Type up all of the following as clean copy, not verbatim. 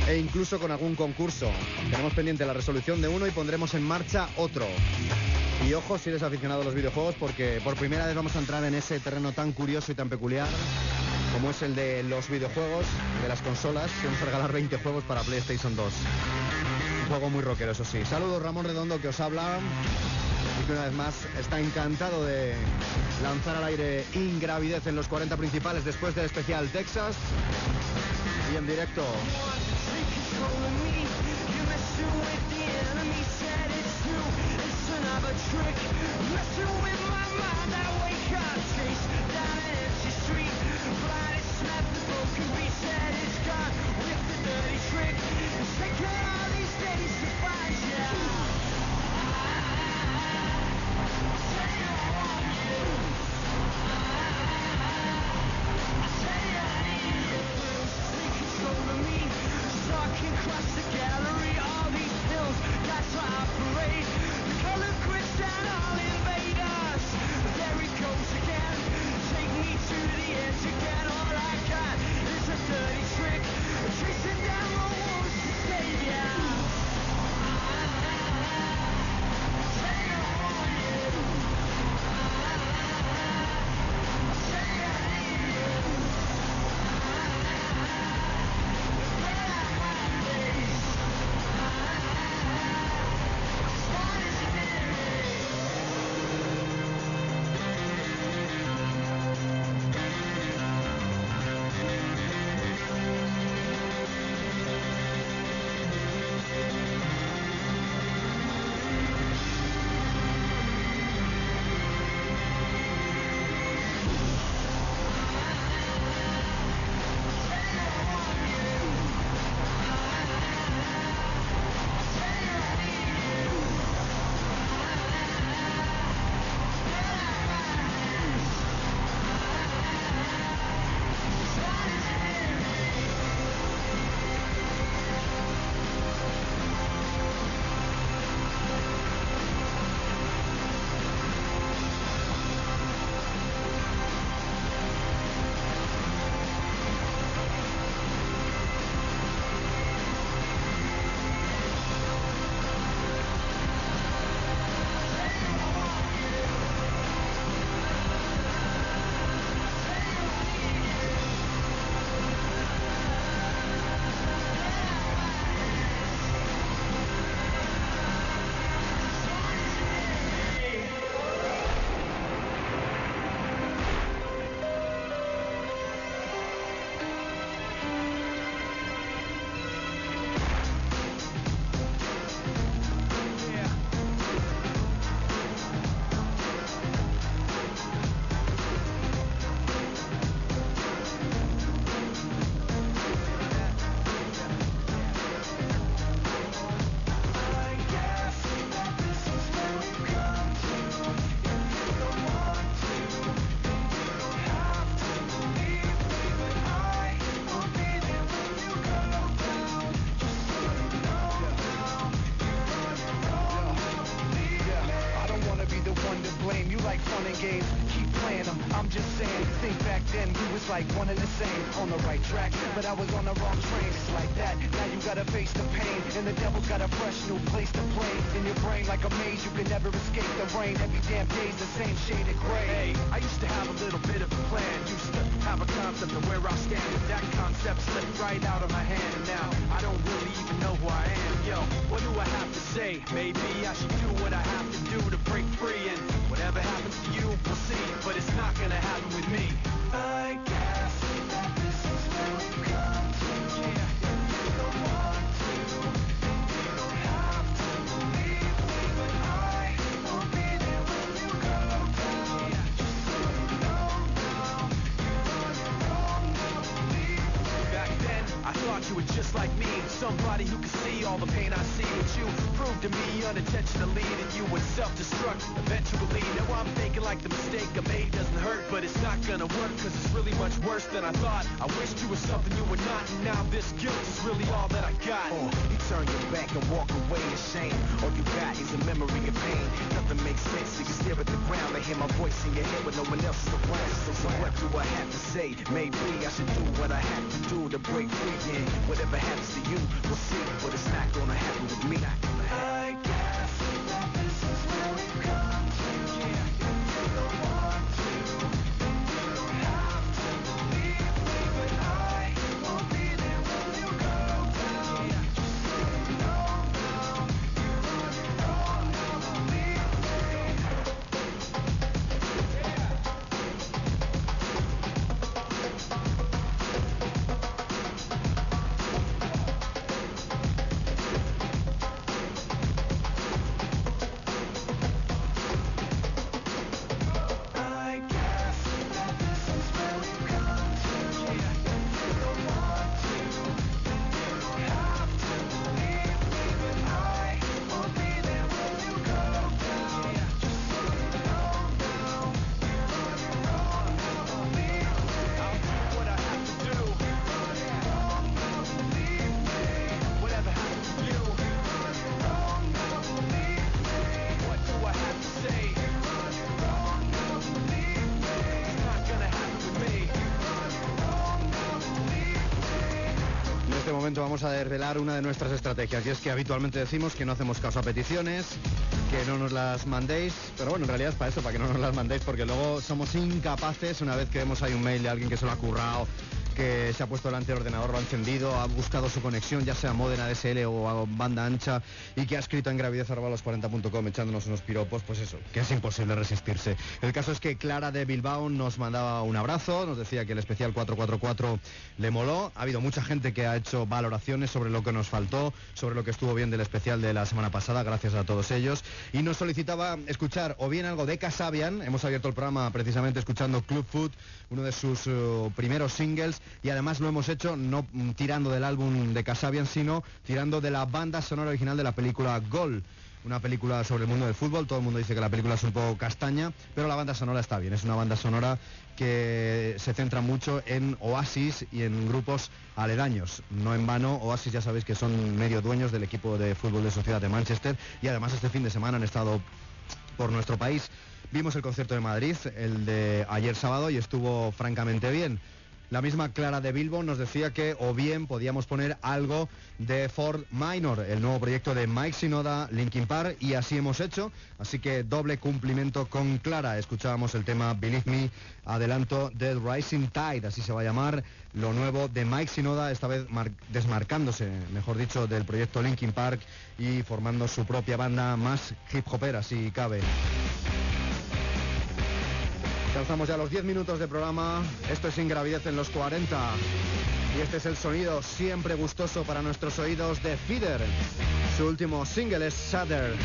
e incluso con algún concurso. Tenemos pendiente la resolución de uno y pondremos en marcha otro. Y ojo si eres aficionado a los videojuegos, porque por primera vez vamos a entrar en ese terreno tan curioso y tan peculiar como es el de los videojuegos, de las consolas. Vamos a regalar 20 juegos para PlayStation 2. Un juego muy rockero, eso sí. Saludos, Ramón Redondo, que os habla. Y que una vez más está encantado de lanzar al aire Ingravidez en los 40 principales después del especial Texas. Y en directo. like one and the same, on the right track, but I was on the wrong train. It's like that, now you gotta face the pain, and the devil's got a fresh new place to play. In your brain like a maze, you can never escape the rain. Every damn day's the same shade of gray. Hey, I used to have a little bit of a plan, used to have a concept of where I'll stand, but that concept slipped right out of my hand, and now I don't really even know who I am. Yo, what do I have to say? Maybe I should do what I have to do to break free, and whatever happens to you, we'll see, but it's not gonna happen with me. I guess that this is where we've come to. Yeah, you don't want to, you don't have to believe me, but I will be there when you go down. Yeah. Just so you know now, you're on your own now, believe me. Back then, I thought you were just like me, somebody who could see all the pain I see, but you proved to me unintentionally that you would self-destruct eventually. Now I'm thinking like the mistake I made doesn't hurt, but it's not gonna work, cause it's really much worse than I thought. I wished you were something you were not, and now this guilt is really all that I got. You turn your back and walk away in shame. All you got is a memory of pain. Nothing makes sense, so you stare at the ground. I hear my voice in your head when no one else is around. So what do I have to say? Maybe I should do what I have to do to break free. Yeah, whatever happens to you, we'll see. But it's not gonna happen with me. I guess that this is where we come to. You don't want to, you don't have to believe me, but I won't be there when you go down. Just so you know now, you're on your own now, believe vamos a desvelar una de nuestras estrategias, y es que habitualmente decimos que no hacemos caso a peticiones, que no nos las mandéis, pero bueno, en realidad es para eso, para que no nos las mandéis, porque luego somos incapaces, una vez que vemos ahí un mail de alguien que se lo ha currado, que se ha puesto delante del ordenador, lo ha encendido, ha buscado su conexión, ya sea modem ADSL o a banda ancha, y que ha escrito en gravidez@los40.com echándonos unos piropos, pues eso, que es imposible resistirse. El caso es que Clara de Bilbao nos mandaba un abrazo, nos decía que el especial 444 le moló. Ha habido mucha gente que ha hecho valoraciones sobre lo que nos faltó, sobre lo que estuvo bien del especial de la semana pasada, gracias a todos ellos, y nos solicitaba escuchar o bien algo de Kasabian. Hemos abierto el programa precisamente escuchando Club Food, uno de sus primeros singles, y además lo hemos hecho no tirando del álbum de Kasabian, sino tirando de la banda sonora original de la película Gol, una película sobre el mundo del fútbol. Todo el mundo dice que la película es un poco castaña, pero la banda sonora está bien. Es una banda sonora que se centra mucho en Oasis y en grupos aledaños. No en vano, Oasis ya sabéis que son medio dueños del equipo de fútbol de Sociedad de Manchester, y además este fin de semana han estado por nuestro país. Vimos el concierto de Madrid, el de ayer sábado, y estuvo francamente bien. La misma Clara de Bilbao nos decía que o bien podíamos poner algo de Ford Minor, el nuevo proyecto de Mike Shinoda, Linkin Park, y así hemos hecho. Así que doble cumplimiento con Clara. Escuchábamos el tema Believe Me, adelanto del Rising Tide, así se va a llamar lo nuevo de Mike Shinoda, esta vez desmarcándose, mejor dicho, del proyecto Linkin Park y formando su propia banda más hip hopera, si cabe. Alcanzamos ya los 10 minutos de programa. Esto es Sin Gravidez en los 40. Y este es el sonido siempre gustoso para nuestros oídos de Feeder. Su último single es Shatter.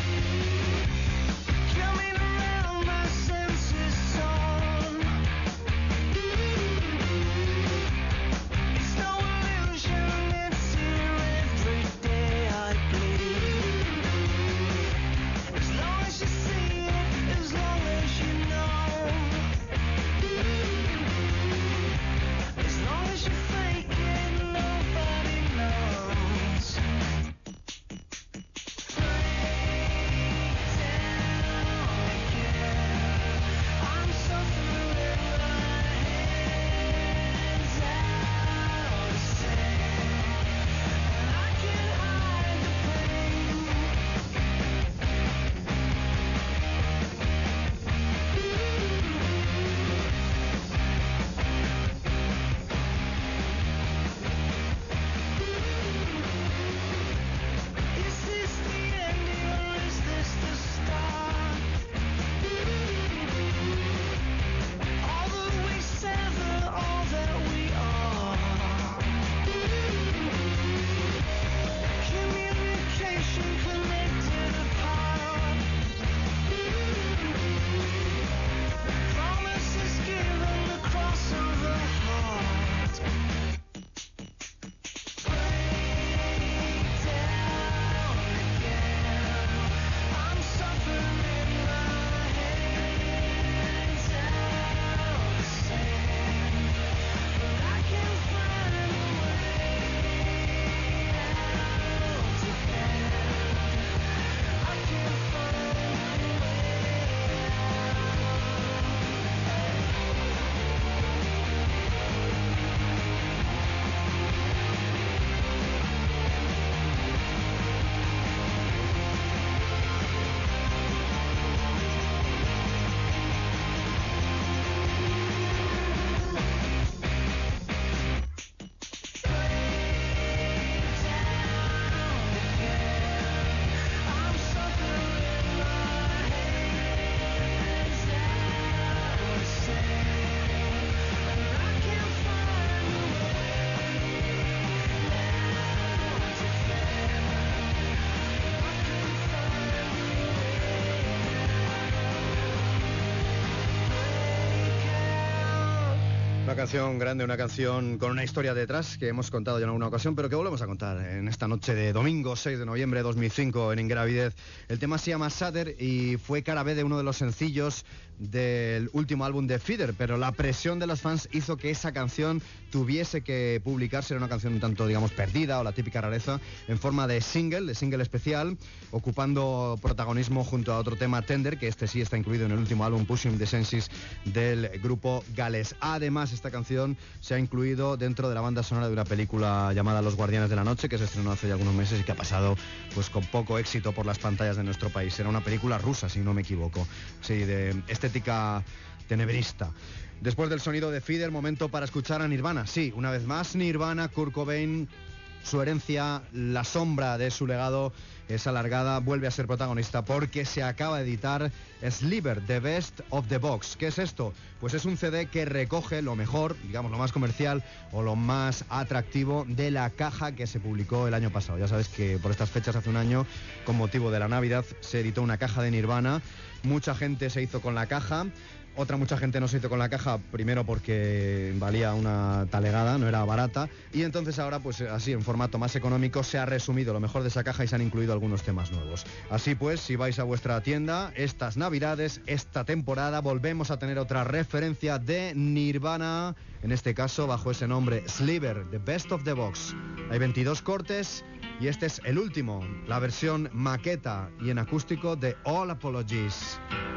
Una canción grande, una canción con una historia detrás que hemos contado ya en alguna ocasión, pero que volvemos a contar en esta noche de domingo 6 de noviembre de 2005 en Ingravidez. El tema se llama Shatter y fue cara B de uno de los sencillos del último álbum de Feeder, pero la presión de los fans hizo que esa canción tuviese que publicarse. Era una canción un tanto, digamos, perdida o la típica rareza, en forma de single especial, ocupando protagonismo junto a otro tema, Tender, que este sí está incluido en el último álbum Pushing the Senses del grupo galés. Además, esta canción se ha incluido dentro de la banda sonora de una película llamada Los Guardianes de la Noche, que se estrenó hace ya algunos meses y que ha pasado pues con poco éxito por las pantallas de nuestro país. Era una película rusa, si no me equivoco, sí, de estética tenebrista. Después del sonido de Feeder, momento para escuchar a Nirvana. Sí, una vez más Nirvana, Kurt Cobain, su herencia, la sombra de su legado es alargada, vuelve a ser protagonista porque se acaba de editar Sliver, The Best of the Box. ¿Qué es esto? Pues es un CD que recoge lo mejor, digamos lo más comercial o lo más atractivo de la caja que se publicó el año pasado. Ya sabes que por estas fechas, hace un año, con motivo de la Navidad, se editó una caja de Nirvana. Mucha gente se hizo con la caja. Mucha gente no se hizo con la caja, primero porque valía una talegada, no era barata, y entonces ahora, pues así, en formato más económico, se ha resumido lo mejor de esa caja y se han incluido algunos temas nuevos. Así pues, si vais a vuestra tienda, estas navidades, esta temporada, volvemos a tener otra referencia de Nirvana, en este caso bajo ese nombre, Sliver, The Best of the Box. Hay 22 cortes y este es el último, la versión maqueta y en acústico de All Apologies.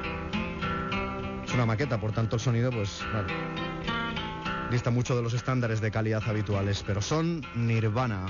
Una maqueta, por tanto el sonido pues claro, dista mucho de los estándares de calidad habituales, pero son Nirvana.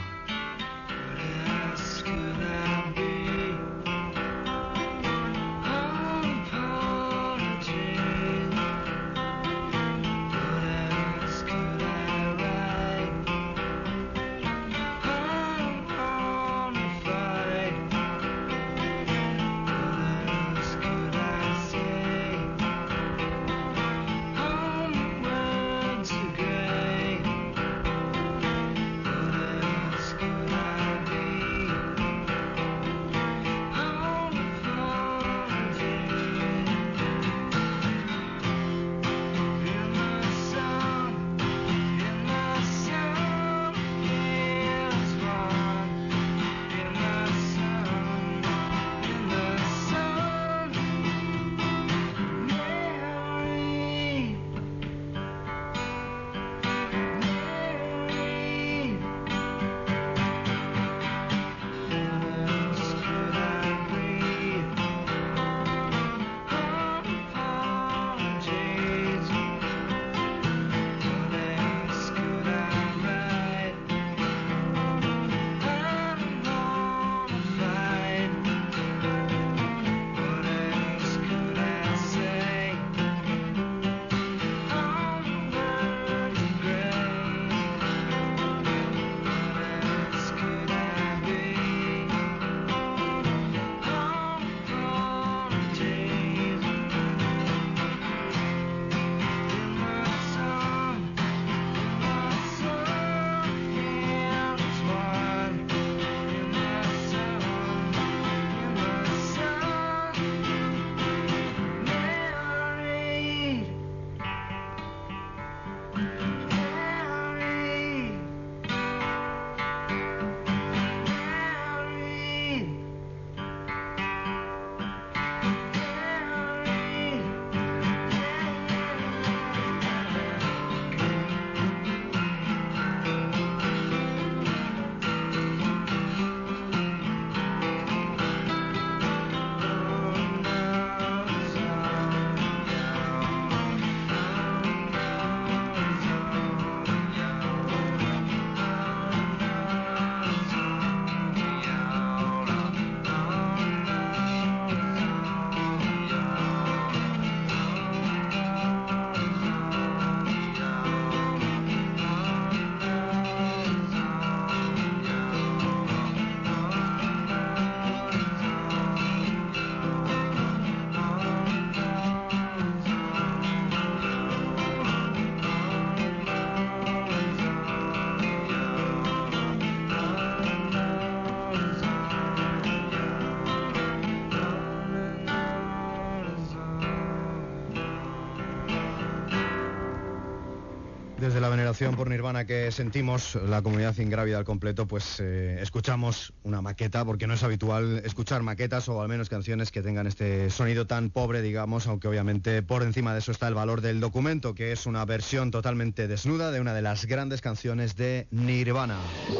Desde la veneración por Nirvana que sentimos la comunidad ingrávida al completo, pues escuchamos una maqueta, porque no es habitual escuchar maquetas o al menos canciones que tengan este sonido tan pobre, digamos, aunque obviamente por encima de eso está el valor del documento, que es una versión totalmente desnuda de una de las grandes canciones de Nirvana.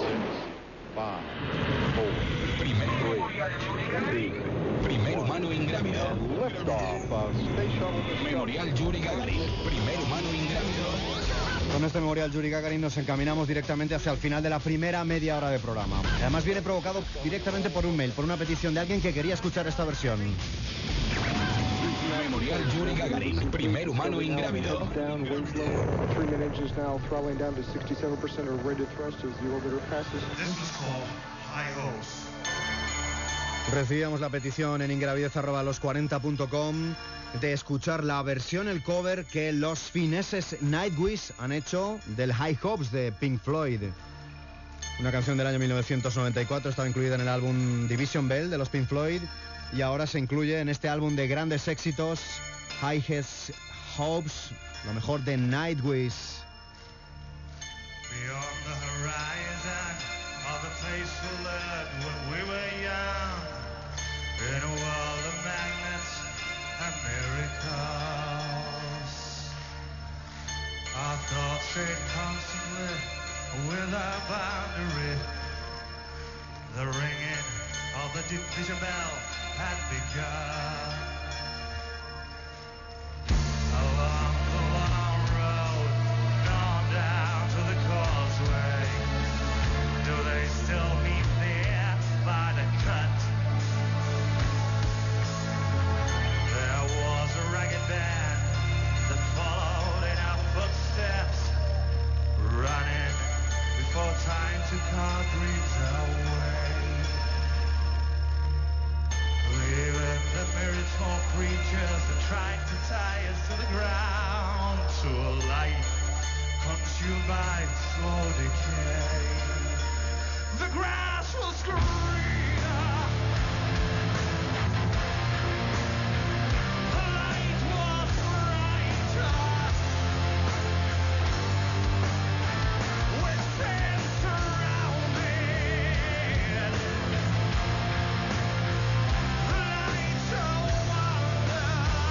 Primer humano ingrávido. Memorial Yuri Gagarin. Primer humano ingrávido. Con este Memorial Yuri Gagarin nos encaminamos directamente hacia el final de la primera media hora de programa. Además viene provocado directamente por un mail, por una petición de alguien que quería escuchar esta versión. Memorial Yuri Gagarin, primer humano ingrávido. Recibíamos la petición en ingravidez@los40.com de escuchar la versión, el cover que los fineses Nightwish han hecho del High Hopes de Pink Floyd. Una canción del año 1994, estaba incluida en el álbum Division Bell de los Pink Floyd y ahora se incluye en este álbum de grandes éxitos, Highest Hopes, lo mejor de Nightwish. Beyond the horizon of the place we led when we were young, in a world of magnets and miracles, our thoughts strayed constantly without boundary. The ringing of the division bell had begun. Along the long road, on down to the causeway, do they still meet there by the cut? There was a ragged band that followed in our footsteps, running before time took our dreams away. Leaving the myriad small creatures that tried to tie us to the ground, to a life consumed by slow decay. The grass was greener, the light was brighter, with sin surrounded, the lights of wonder.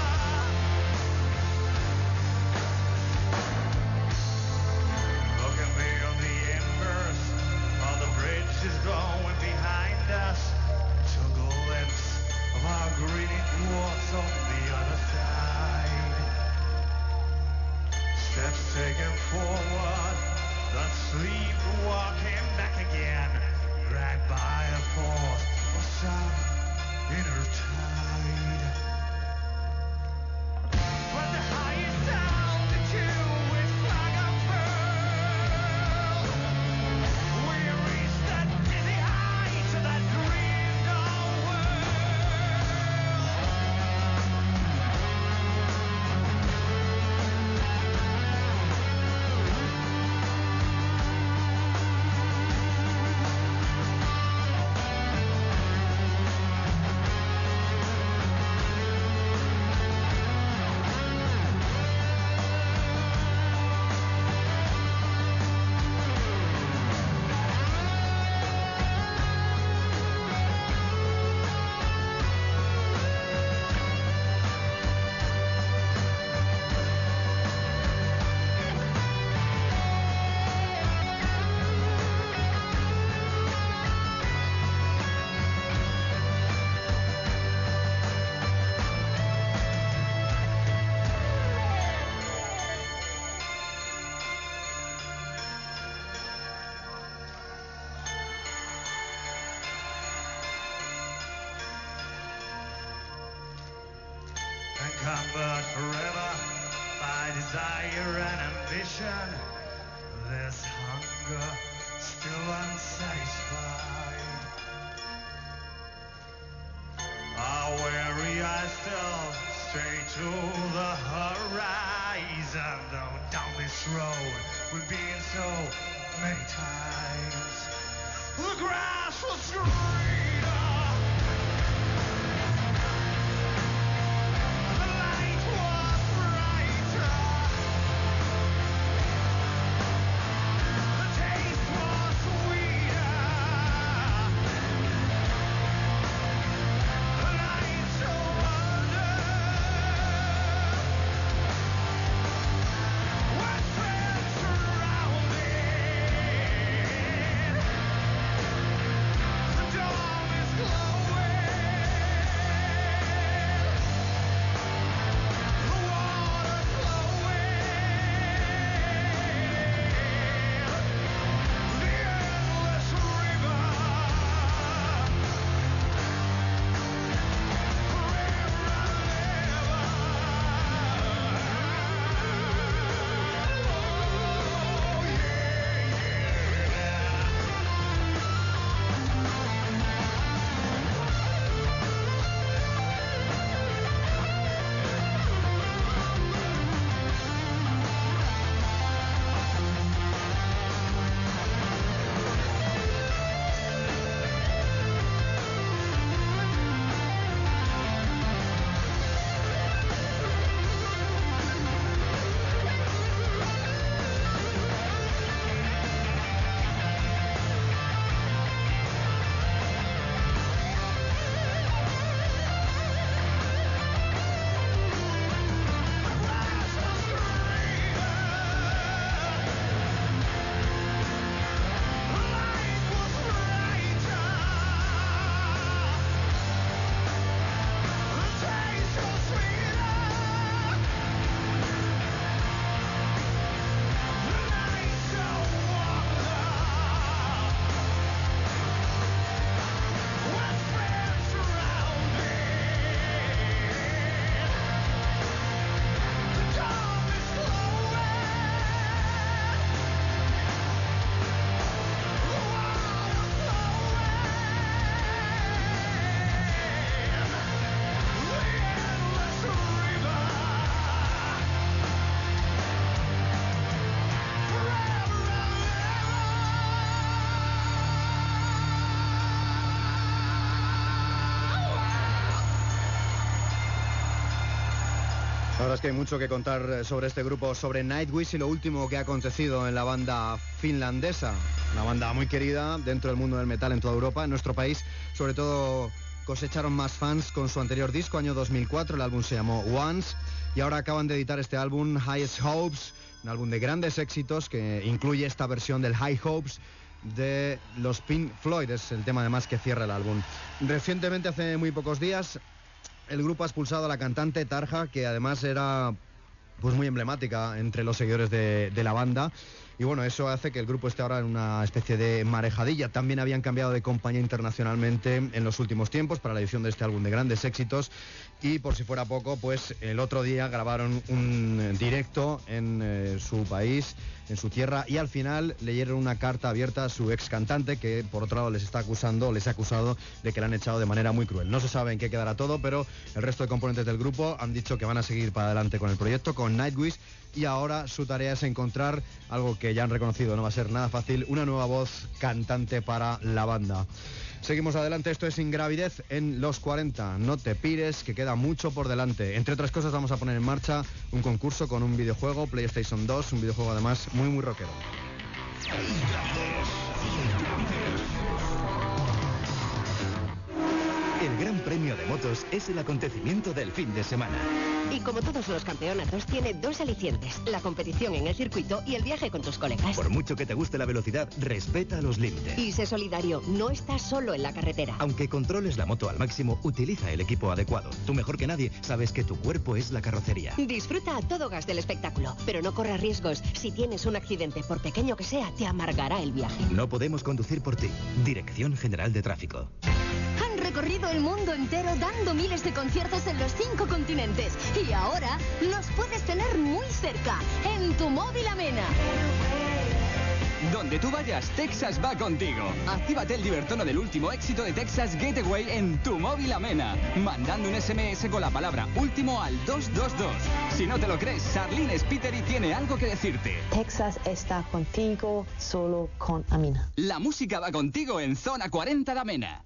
Looking beyond the embers of the bridges going behind us, to a glimpse of our greeting dwarfs on the other side. Steps taken forward, the sleepwalking back again, dragged by a force of some inner tide. From the highest altitude with flag unfurled, we reached that dizzy height of that dreamed of world. Encumbered forever by desire and ambition, this hunger still unsatisfied. Our weary eyes still stray to the horizon, though down this road we've been so many times. The grass was greener. The light was brighter. La verdad es que hay mucho que contar sobre este grupo, sobre Nightwish y lo último que ha acontecido en la banda finlandesa. Una banda muy querida dentro del mundo del metal en toda Europa. En nuestro país, sobre todo, cosecharon más fans con su anterior disco, año 2004. El álbum se llamó Once. Y ahora acaban de editar este álbum, Highest Hopes, un álbum de grandes éxitos que incluye esta versión del High Hopes de los Pink Floyd. Es el tema además que cierra el álbum. Recientemente, hace muy pocos días, el grupo ha expulsado a la cantante Tarja, que además era pues muy emblemática entre los seguidores de la banda. Y bueno, eso hace que el grupo esté ahora en una especie de marejadilla. También habían cambiado de compañía internacionalmente en los últimos tiempos para la edición de este álbum de grandes éxitos. Y por si fuera poco, pues el otro día grabaron un directo en su país, en su tierra, y al final leyeron una carta abierta a su ex cantante, que por otro lado les ha acusado de que la han echado de manera muy cruel. No se sabe en qué quedará todo, pero el resto de componentes del grupo han dicho que van a seguir para adelante con el proyecto, con Nightwish, y ahora su tarea es encontrar algo que ya han reconocido, no va a ser nada fácil, una nueva voz cantante para la banda. Seguimos adelante, esto es Ingravidez en los 40. No te pires, que queda mucho por delante. Entre otras cosas, vamos a poner en marcha un concurso con un videojuego, PlayStation 2, un videojuego además muy muy rockero. El Gran Premio de Motos es el acontecimiento del fin de semana. Y como todos los campeonatos, tiene dos alicientes: la competición en el circuito y el viaje con tus colegas. Por mucho que te guste la velocidad, respeta los límites. Y sé solidario, no estás solo en la carretera. Aunque controles la moto al máximo, utiliza el equipo adecuado. Tú mejor que nadie sabes que tu cuerpo es la carrocería. Disfruta a todo gas del espectáculo, pero no corras riesgos. Si tienes un accidente, por pequeño que sea, te amargará el viaje. No podemos conducir por ti. Dirección General de Tráfico. Han recorrido el mundo entero dando miles de conciertos en los 5 continentes. Y ahora los puedes tener muy cerca, en tu móvil Amena. Donde tú vayas, Texas va contigo. Actívate el divertono del último éxito de Texas Getaway en tu móvil Amena, mandando un SMS con la palabra último al 222. Si no te lo crees, Sarlene Spiteri tiene algo que decirte. Texas está contigo, solo con Amena. La música va contigo en Zona 40 de Amena.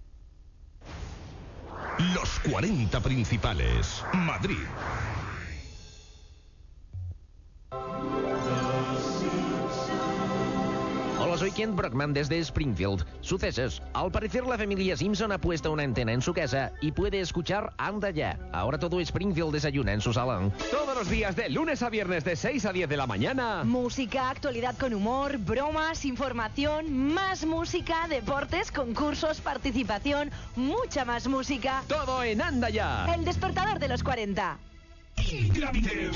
Los 40 principales. Madrid. Hola, soy Kent Brockman desde Springfield. Sucesos. Al parecer la familia Simpson ha puesto una antena en su casa y puede escuchar Anda Ya. Ahora todo Springfield desayuna en su salón. Todos los días de lunes a viernes de 6 a 10 de la mañana. Música, actualidad con humor, bromas, información, más música, deportes, concursos, participación, mucha más música. Todo en Anda Ya. El despertador de los 40. Ingravidez.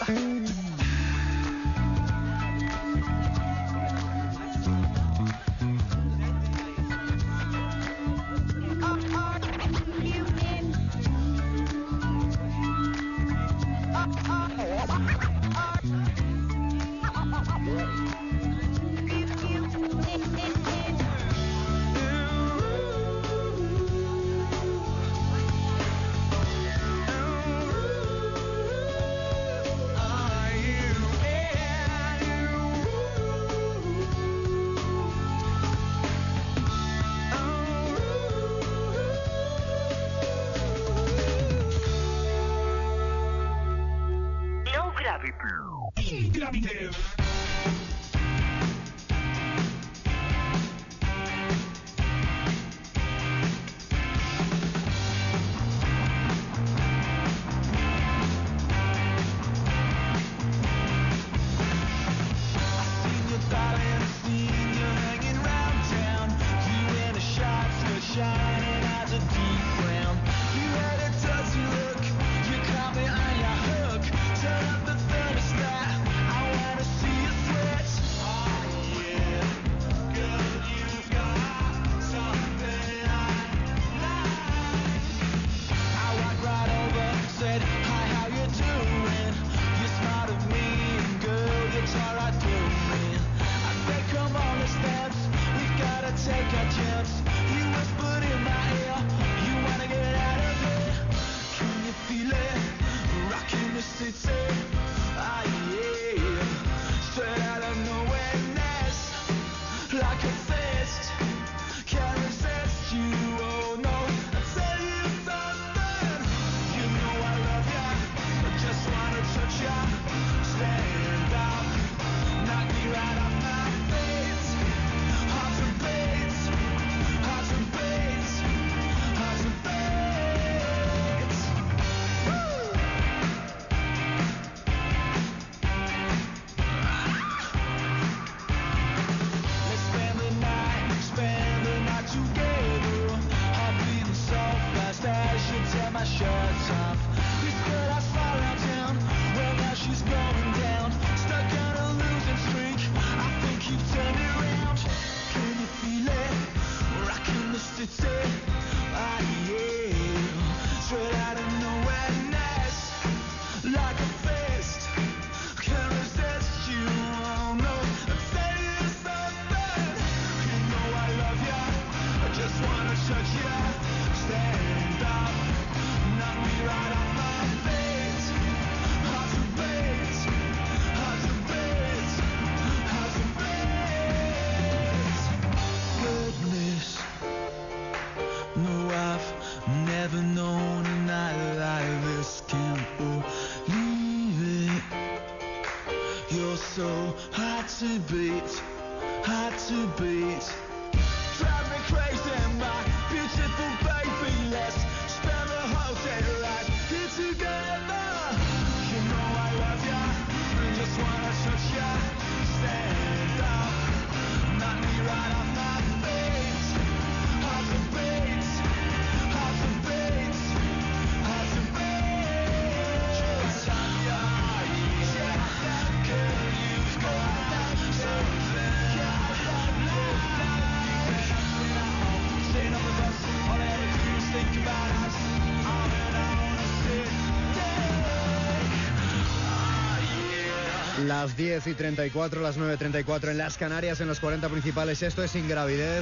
Las 10:34, las 9:34 en las Canarias, en los 40 principales. Esto es Ingravidez.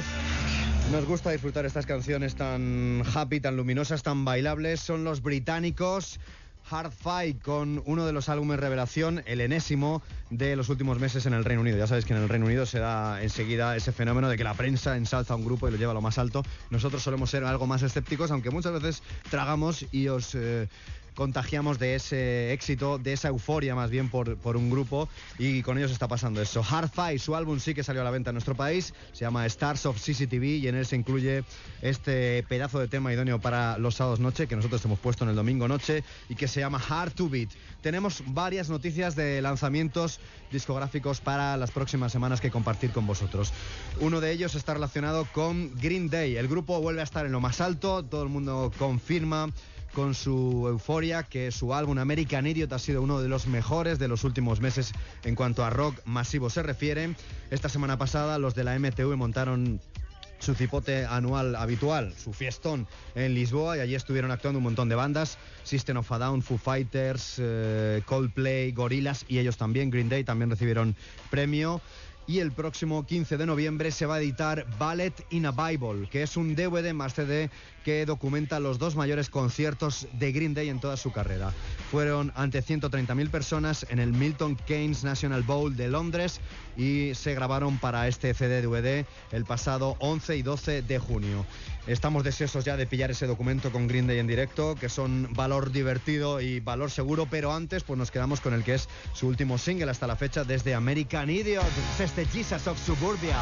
Nos gusta disfrutar estas canciones tan happy, tan luminosas, tan bailables. Son los británicos Hard Fight, con uno de los álbumes revelación, el enésimo de los últimos meses en el Reino Unido. Ya sabéis que en el Reino Unido se da enseguida ese fenómeno de que la prensa ensalza a un grupo y lo lleva a lo más alto. Nosotros solemos ser algo más escépticos, aunque muchas veces tragamos y os contagiamos de ese éxito, de esa euforia más bien por un grupo, y con ellos está pasando eso. Hard Fight, su álbum sí que salió a la venta en nuestro país, se llama Stars of CCTV, y en él se incluye este pedazo de tema idóneo para los sábados noche, que nosotros hemos puesto en el domingo noche, y que se llama Hard to Beat. Tenemos varias noticias de lanzamientos discográficos para las próximas semanas que compartir con vosotros. Uno de ellos está relacionado con Green Day. El grupo vuelve a estar en lo más alto, todo el mundo confirma con su Euphoria, que su álbum American Idiot ha sido uno de los mejores de los últimos meses en cuanto a rock masivo se refiere. Esta semana pasada los de la MTV montaron su cipote anual habitual, su fiestón en Lisboa, y allí estuvieron actuando un montón de bandas: System of a Down, Foo Fighters, Coldplay, Gorillaz, y ellos también, Green Day, también recibieron premio. Y el próximo 15 de noviembre se va a editar Ballet in a Bible, que es un DVD más CD que documenta los 2 mayores conciertos de Green Day en toda su carrera. Fueron ante 130.000 personas en el Milton Keynes National Bowl de Londres y se grabaron para este CD-DVD el pasado 11 y 12 de junio. Estamos deseosos ya de pillar ese documento con Green Day en directo, que son valor divertido y valor seguro, pero antes pues nos quedamos con el que es su último single hasta la fecha desde American Idiot. Es este Jesus of Suburbia.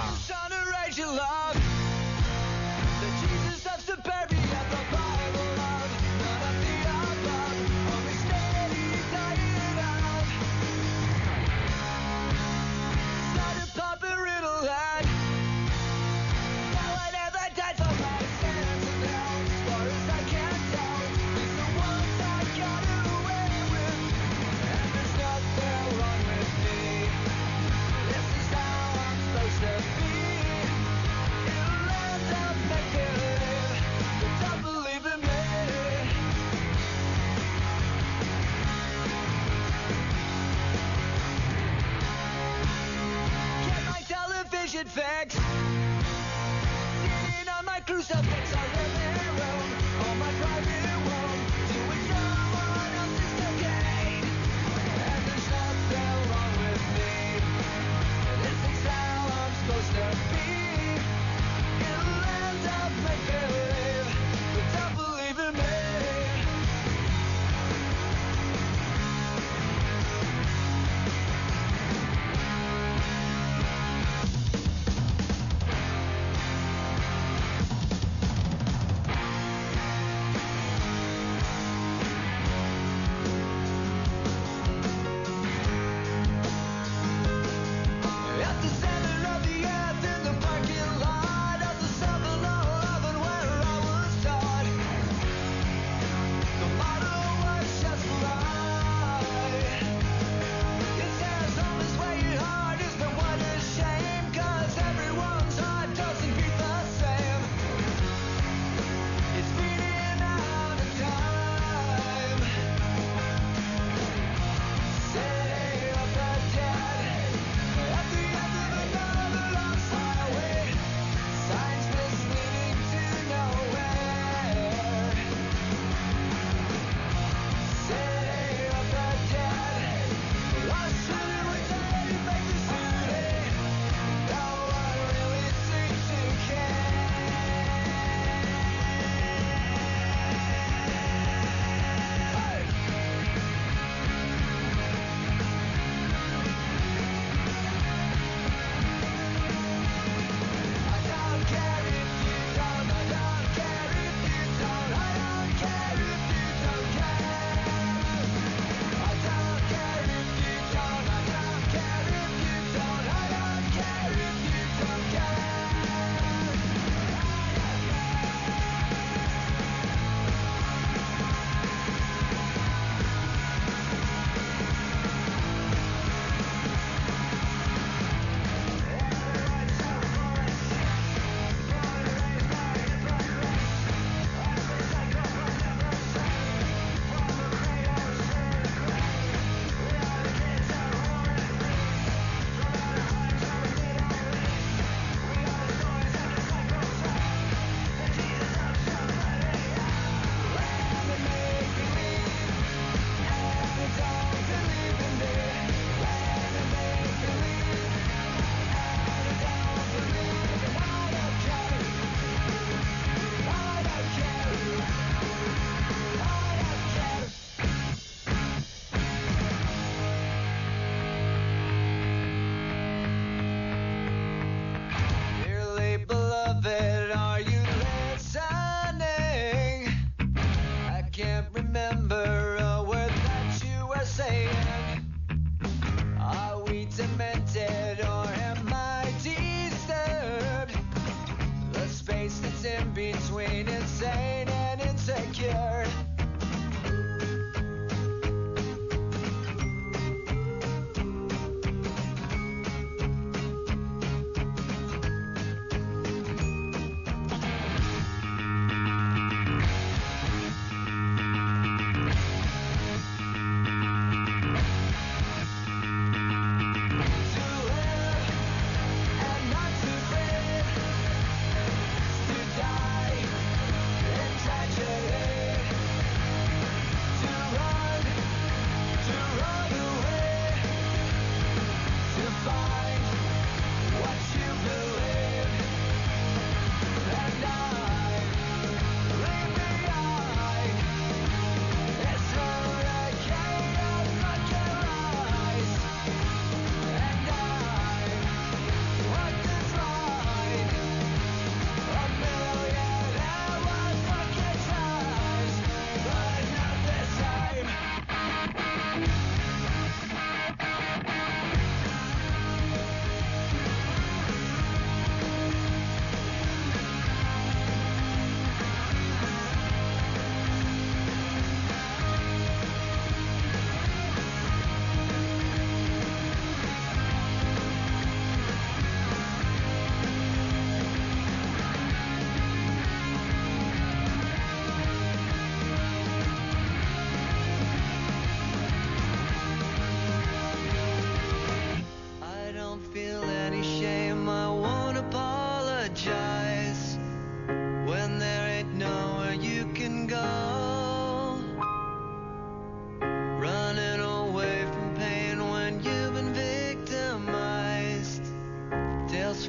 Fix. Sitting on my crucifix, I live in Rome, on my private room, doing someone else's cocaine. And there's nothing wrong with me. This is how I'm supposed to be. It'll end up make believe, but don't believe in me.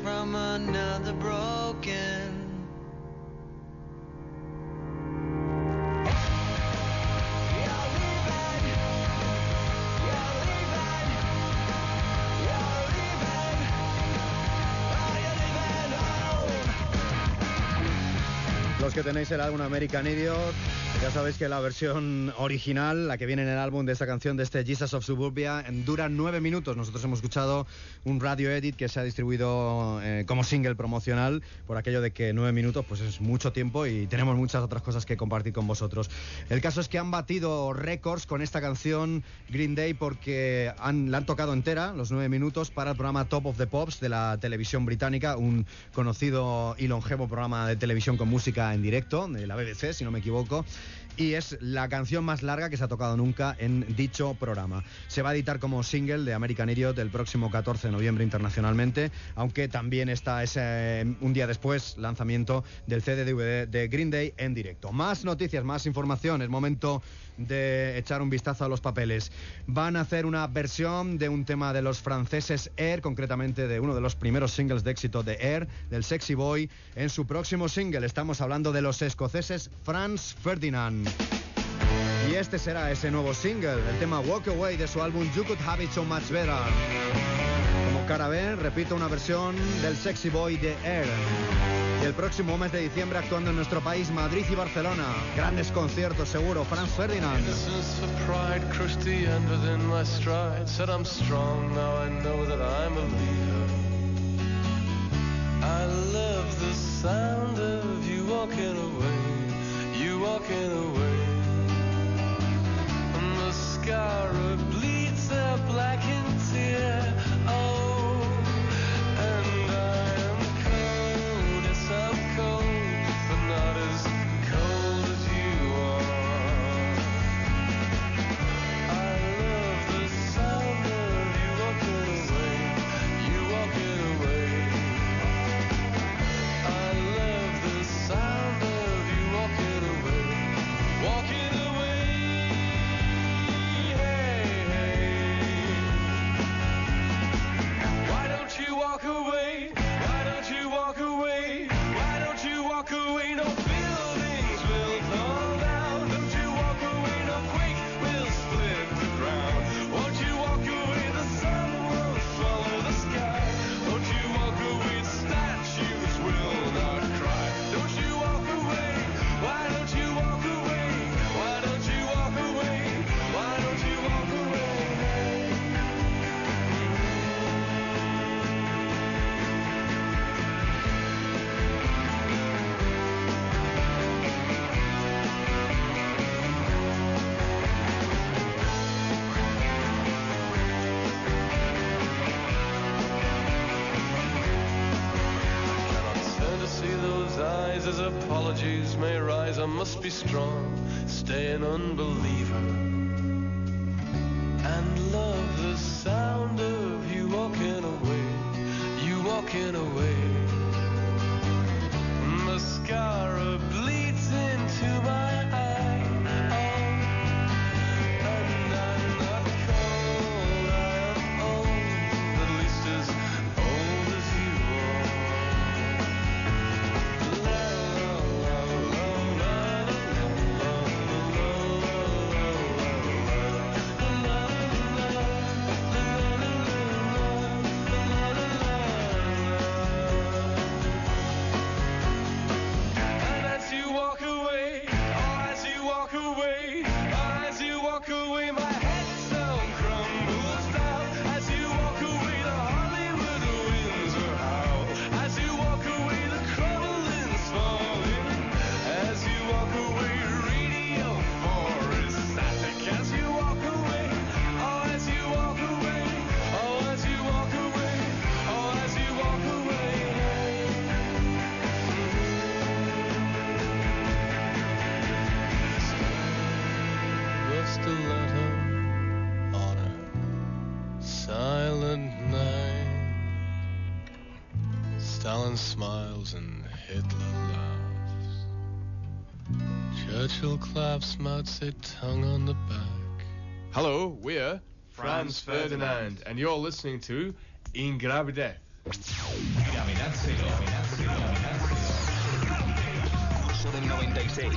from another broken. Los que tenéis el álbum American Idiot, ya sabéis que la versión original, la que viene en el álbum de esta canción, de este Jesus of Suburbia, dura 9 minutos. Nosotros hemos escuchado un radio edit que se ha distribuido como single promocional, por aquello de que 9 minutos pues es mucho tiempo y tenemos muchas otras cosas que compartir con vosotros. El caso es que han batido récords con esta canción Green Day porque la han tocado entera, los 9 minutos, para el programa Top of the Pops de la televisión británica, un conocido y longevo programa de televisión con música en directo, de la BBC, si no me equivoco, y es la canción más larga que se ha tocado nunca en dicho programa. Se va a editar como single de American Idiot el próximo 14 de noviembre internacionalmente, aunque también está un día después lanzamiento del CD-DVD de Green Day en directo. Más noticias, más información, es momento de echar un vistazo a los papeles. Van a hacer una versión de un tema de los franceses Air, concretamente de uno de los primeros singles de éxito de Air, del Sexy Boy, en su próximo single. Estamos hablando de los escoceses Franz Ferdinand. Y este será ese nuevo single, el tema Walk Away de su álbum You Could Have It So Much Better. Como cara B, repito, una versión del Sexy Boy de Air. Y el próximo mes de diciembre actuando en nuestro país, Madrid y Barcelona. Grandes conciertos seguro, Franz Ferdinand. I love the sound of you walking away, you walking away. Mascara bleeds a blackened tear. Oh, and I am cold, yes I'm cold, but not as cold as you are. I love the sound of you walking away, you walking away. I love the sound of you walking away, walking away. Walk away, why don't you walk away? Why don't you walk away? No buildings will fall down. Don't you walk away? No quake will split the ground. Won't you walk away? The sun will swallow the sky. Don't you walk away? Statues will not cry. Don't you walk away? Why don't you walk away? Why don't you walk away? Why don't you walk away? As apologies may rise, I must be strong, stay an unbeliever, and love the sound of you walking away, you walking away. Mascara bleeds into my eye, oh, and I'm not cold, I am old, at least as old as you are. Stalin smiles and Hitler laughs. Churchill claps Mao Zedong on the back. Hello, we're Franz Ferdinand, and you're listening to In Grave Death. Gravedad cero. Curso del 96.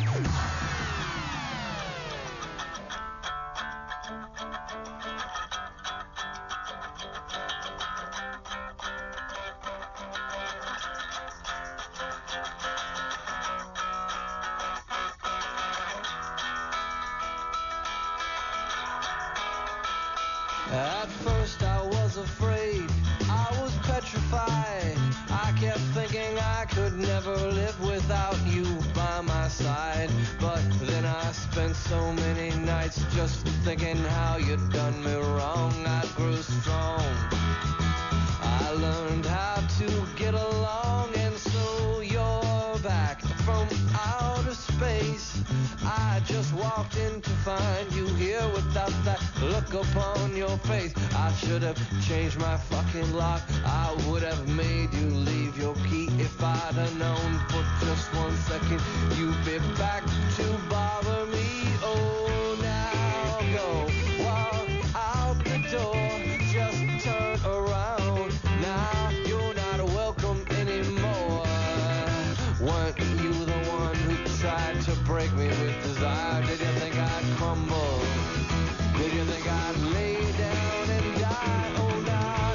At first I was afraid, I was petrified. I kept thinking I could never live without you by my side. But then I spent so many nights just thinking how you'd done me wrong. I grew strong, I learned how to get along, and so you're back from outer space. I just walked in to find you here without that look upon your face. I should have changed my fucking lock. I would have made you leave your key if I'd have known for just 1 second you'd be back to bother me. Oh, now go walk out the door, just turn around. Now you're not welcome anymore. Weren't you the one who tried to break me with desire? Did you think I'd crumble? Did you think I'd lay down and die? Oh, not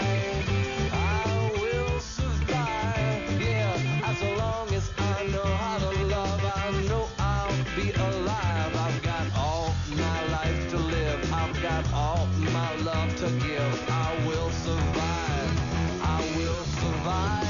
I will survive. Yeah, as long as I know how to love, I know I'll be alive. I've got all my life to live. I've got all my love to give. I will survive. I will survive.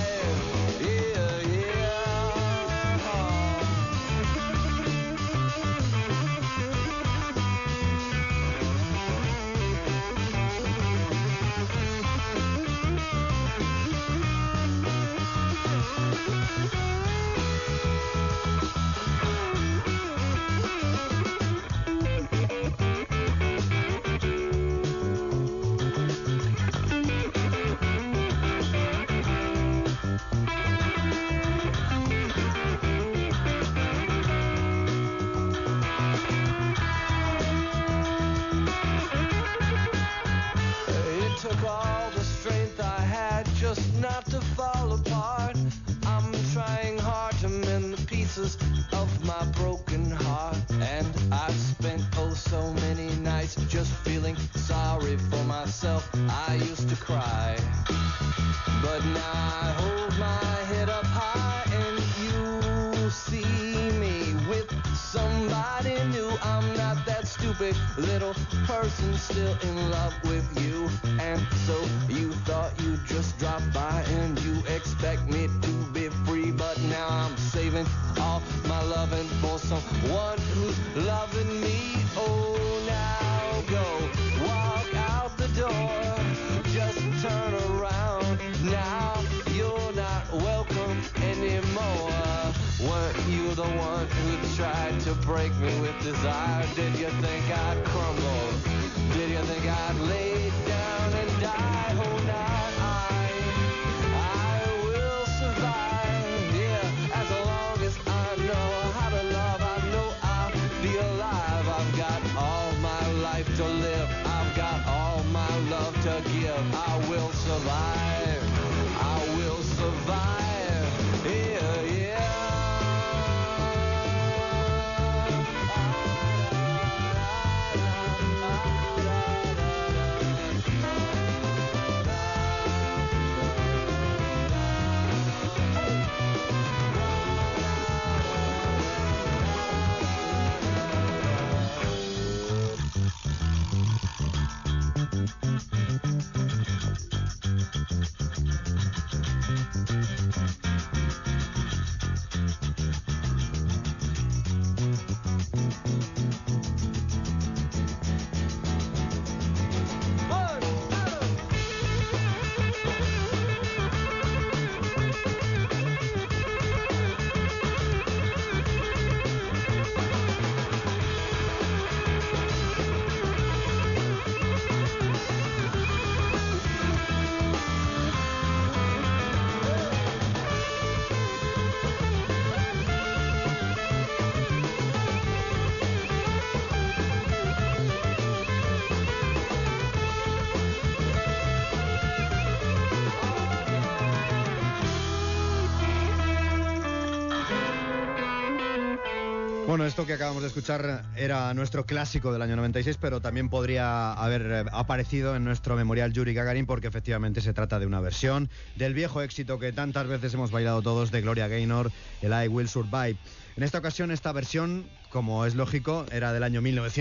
Not to fall apart. I'm trying hard to mend the pieces of my broken heart. And I've spent oh so many nights just feeling sorry for myself. I used to cry, but now I hold my head up high and you see me with somebody new. I'm not that stupid little person still in love with you. And so you thought you'd just drop by and you expect me to be free, but now I'm saving all my loving for someone who's loving me. Oh, now go walk out the door, just turn around. Now you're not welcome anymore. Weren't you the one who tried to break me with desire? Did you think I'd crumble? Did you think I'd lay down and die? Oh, not I will survive. Yeah, as long as I know how to love, I know I'll be alive. I've got all my life to live. I've got all my love to give. I will survive. I will survive. Yeah, yeah. Bueno, esto que acabamos de escuchar era nuestro clásico del año 96, pero también podría haber aparecido en nuestro memorial Yuri Gagarin, porque efectivamente se trata de una versión del viejo éxito que tantas veces hemos bailado todos de Gloria Gaynor, el I Will Survive. En esta ocasión esta versión, como es lógico, era del año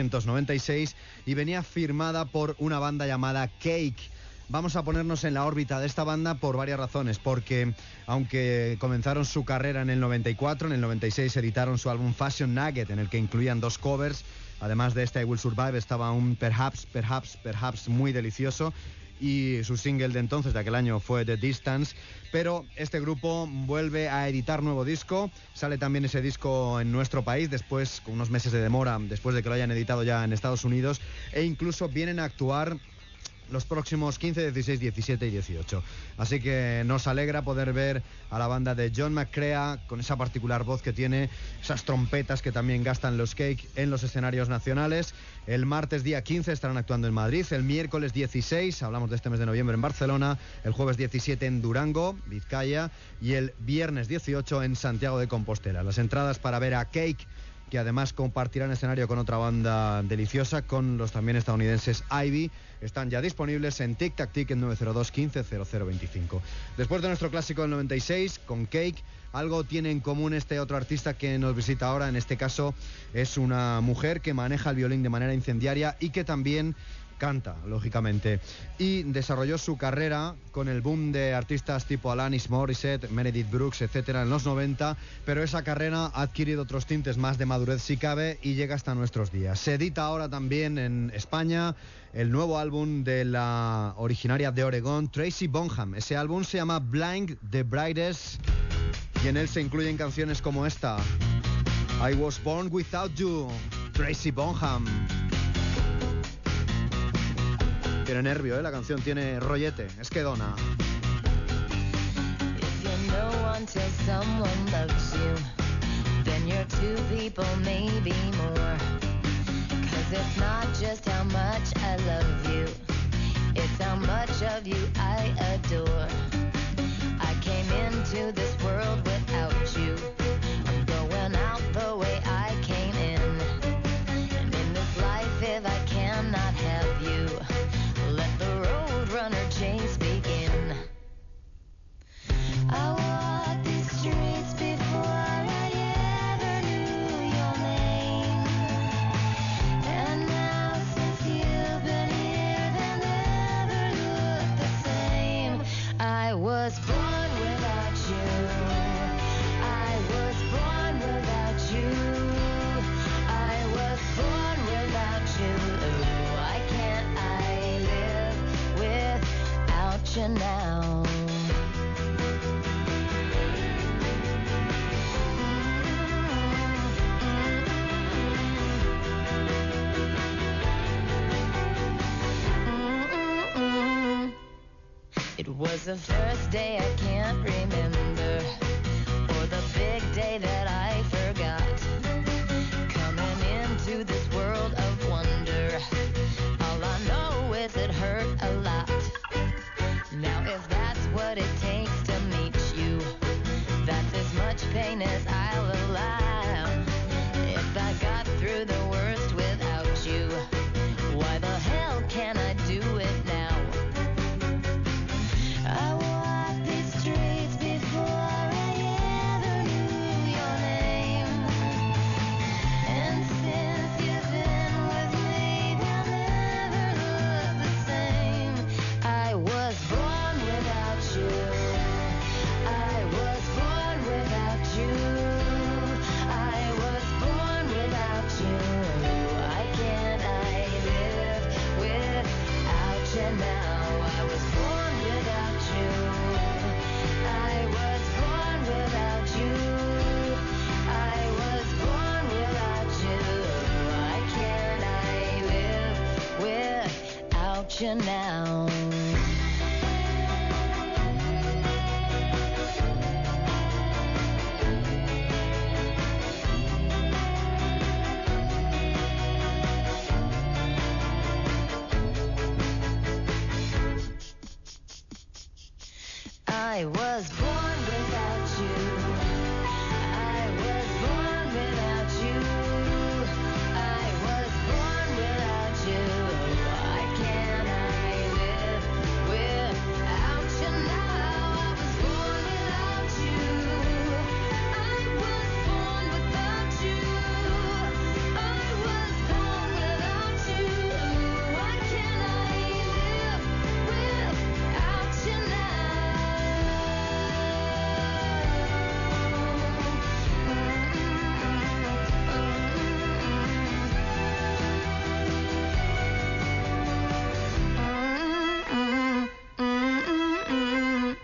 1996 y venía firmada por una banda llamada Cake. Vamos a ponernos en la órbita de esta banda por varias razones, porque aunque comenzaron su carrera en el 94, en el 96 editaron su álbum Fashion Nugget, en el que incluían 2 covers. Además de este I Will Survive estaba un Perhaps muy delicioso, y su single de entonces, de aquel año, fue The Distance. Pero este grupo vuelve a editar nuevo disco, sale también ese disco en nuestro país después, con unos meses de demora, después de que lo hayan editado ya en Estados Unidos, e incluso vienen a actuar los próximos 15, 16, 17 y 18. Así que nos alegra poder ver a la banda de John McCrea con esa particular voz que tiene, esas trompetas que también gastan los Cake en los escenarios nacionales. El martes día 15 estarán actuando en Madrid, el miércoles 16, hablamos de este mes de noviembre, en Barcelona, el jueves 17 en Durango, Vizcaya, y el viernes 18 en Santiago de Compostela. Las entradas para ver a Cake, que además compartirán escenario con otra banda deliciosa, con los también estadounidenses Ivy, están ya disponibles en Tic Tac Tic en 902 15 0025. Después de nuestro clásico del 96, con Cake, algo tiene en común este otro artista que nos visita ahora. En este caso es una mujer que maneja el violín de manera incendiaria y que también canta, lógicamente, y desarrolló su carrera con el boom de artistas tipo Alanis Morissette, Meredith Brooks, etcétera, en los 90, pero esa carrera ha adquirido otros tintes más de madurez, si cabe, y llega hasta nuestros días. Se edita ahora también en España el nuevo álbum de la originaria de Oregón, Tracy Bonham. Ese álbum se llama Blind the Brightest y en él se incluyen canciones como esta, I Was Born Without You, Tracy Bonham. Tiene nervio, la canción tiene rollete, es que dona. If you know until someone loves you, then you're two people, maybe more. 'Cause it's not just how much I love you, it's how much of you I adore. I came into this world without you, I'm going out the way I came in. And in this life, if I cannot have you, let the road runner chase begin. I walked these streets before I ever knew your name. And now since you've been here, they never look the same. I was born without you, I was born without you, I was born without you. Why can't I live without you now? It was the first day I can't remember, or the big day that I forgot. Coming into this world of wonder, all I know is it hurt a lot. Now if that's what it takes to meet you, that's as much pain as I'll allow. If I got through the worst without you, why the hell can't I do it now? I walked these streets before I ever knew your name. And since you've been with me, they'll never look the same. I was born without you, I was born without you, I was born without you. Why can't I live without you now? I was born without you, I was born without you, I was born without you. Why can't I live without you now? I was born without you, I was born without you.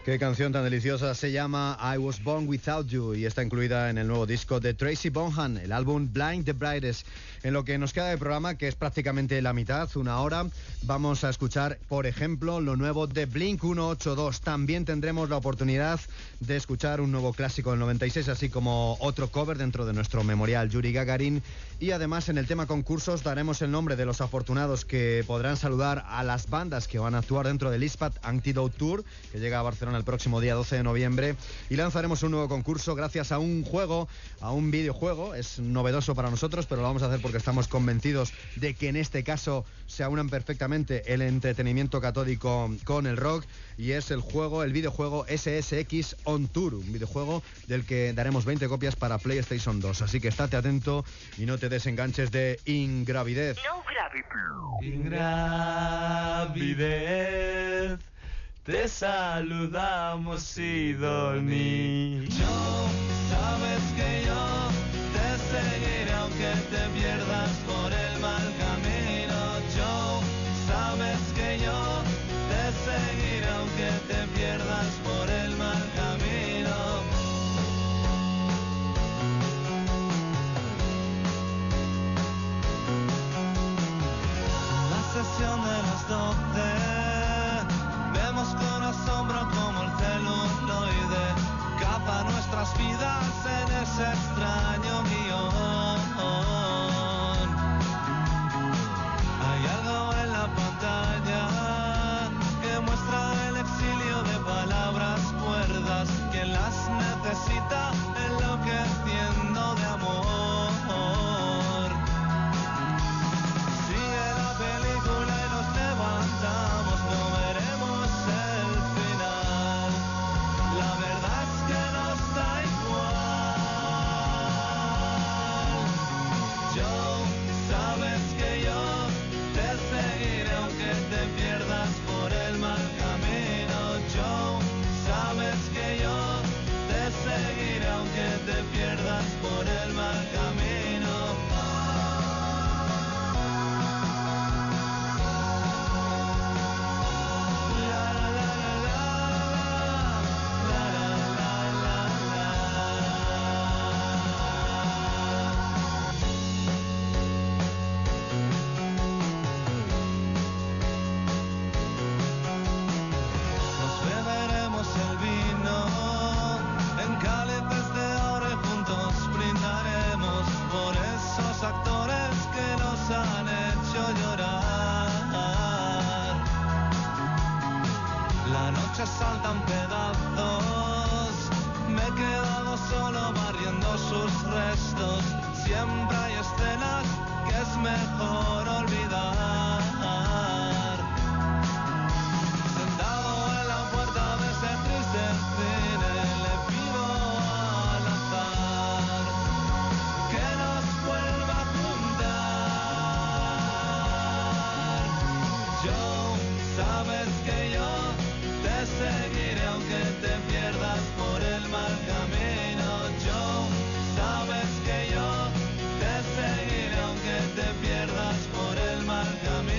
Qué canción tan deliciosa, se llama I Was Born Without You y está incluida en el nuevo disco de Tracy Bonham, el álbum Blind the Brightest. En lo que nos queda de programa, que es prácticamente la mitad, una hora, vamos a escuchar, por ejemplo, lo nuevo de Blink 182. También tendremos la oportunidad de escuchar un nuevo clásico del 96, así como otro cover dentro de nuestro memorial Yuri Gagarin. Y además, en el tema concursos, daremos el nombre de los afortunados que podrán saludar a las bandas que van a actuar dentro del ISPAT Antidote Tour, que llega a Barcelona el próximo día 12 de noviembre. Y lanzaremos un nuevo concurso gracias a un juego, a un videojuego. Es novedoso para nosotros, pero lo vamos a hacer porque estamos convencidos de que en este caso se aunan perfectamente el entretenimiento catódico con el rock. Y es el videojuego SSX On Tour, un videojuego del que daremos 20 copias para PlayStation 2. Así que estate atento y no te desenganches de Ingravidez. Ingravidez, te saludamos, Sidoní. Sabes que yo te seguiré aunque te pierdas por el mal camino. Joe, sabes que yo te seguiré aunque te pierdas por el mal camino. La sesión de las 12, vemos con asombro como el celuloide capa nuestras vidas en ese extraño guión. Hay algo en la pantalla que muestra el exilio de palabras cuerdas. Quien las necesita enloqueciendo de amor. Sigue la película y nos levantamos, no veremos el final. La verdad es que nos da igual. Joe, sabes que yo te seguiré aunque te pierdas por el mal camino. Joe, sabes que yo te seguiré aunque te pierdas por el mal camino. Nos beberemos el vino en cálices de oro y juntos brindaremos por esos actores que nos han hecho llorar. La noche salta en pedazos, me he quedado solo barriendo sus restos. Siempre hay escenas que es mejor olvidar. Sentado en la puerta de ese triste cine, le pido al azar que nos vuelva a juntar. Joe, sabes que yo te seguiré aunque te pierdas por el mal camino. Joe, sabes que yo te seguiré aunque te pierdas por el mal camino.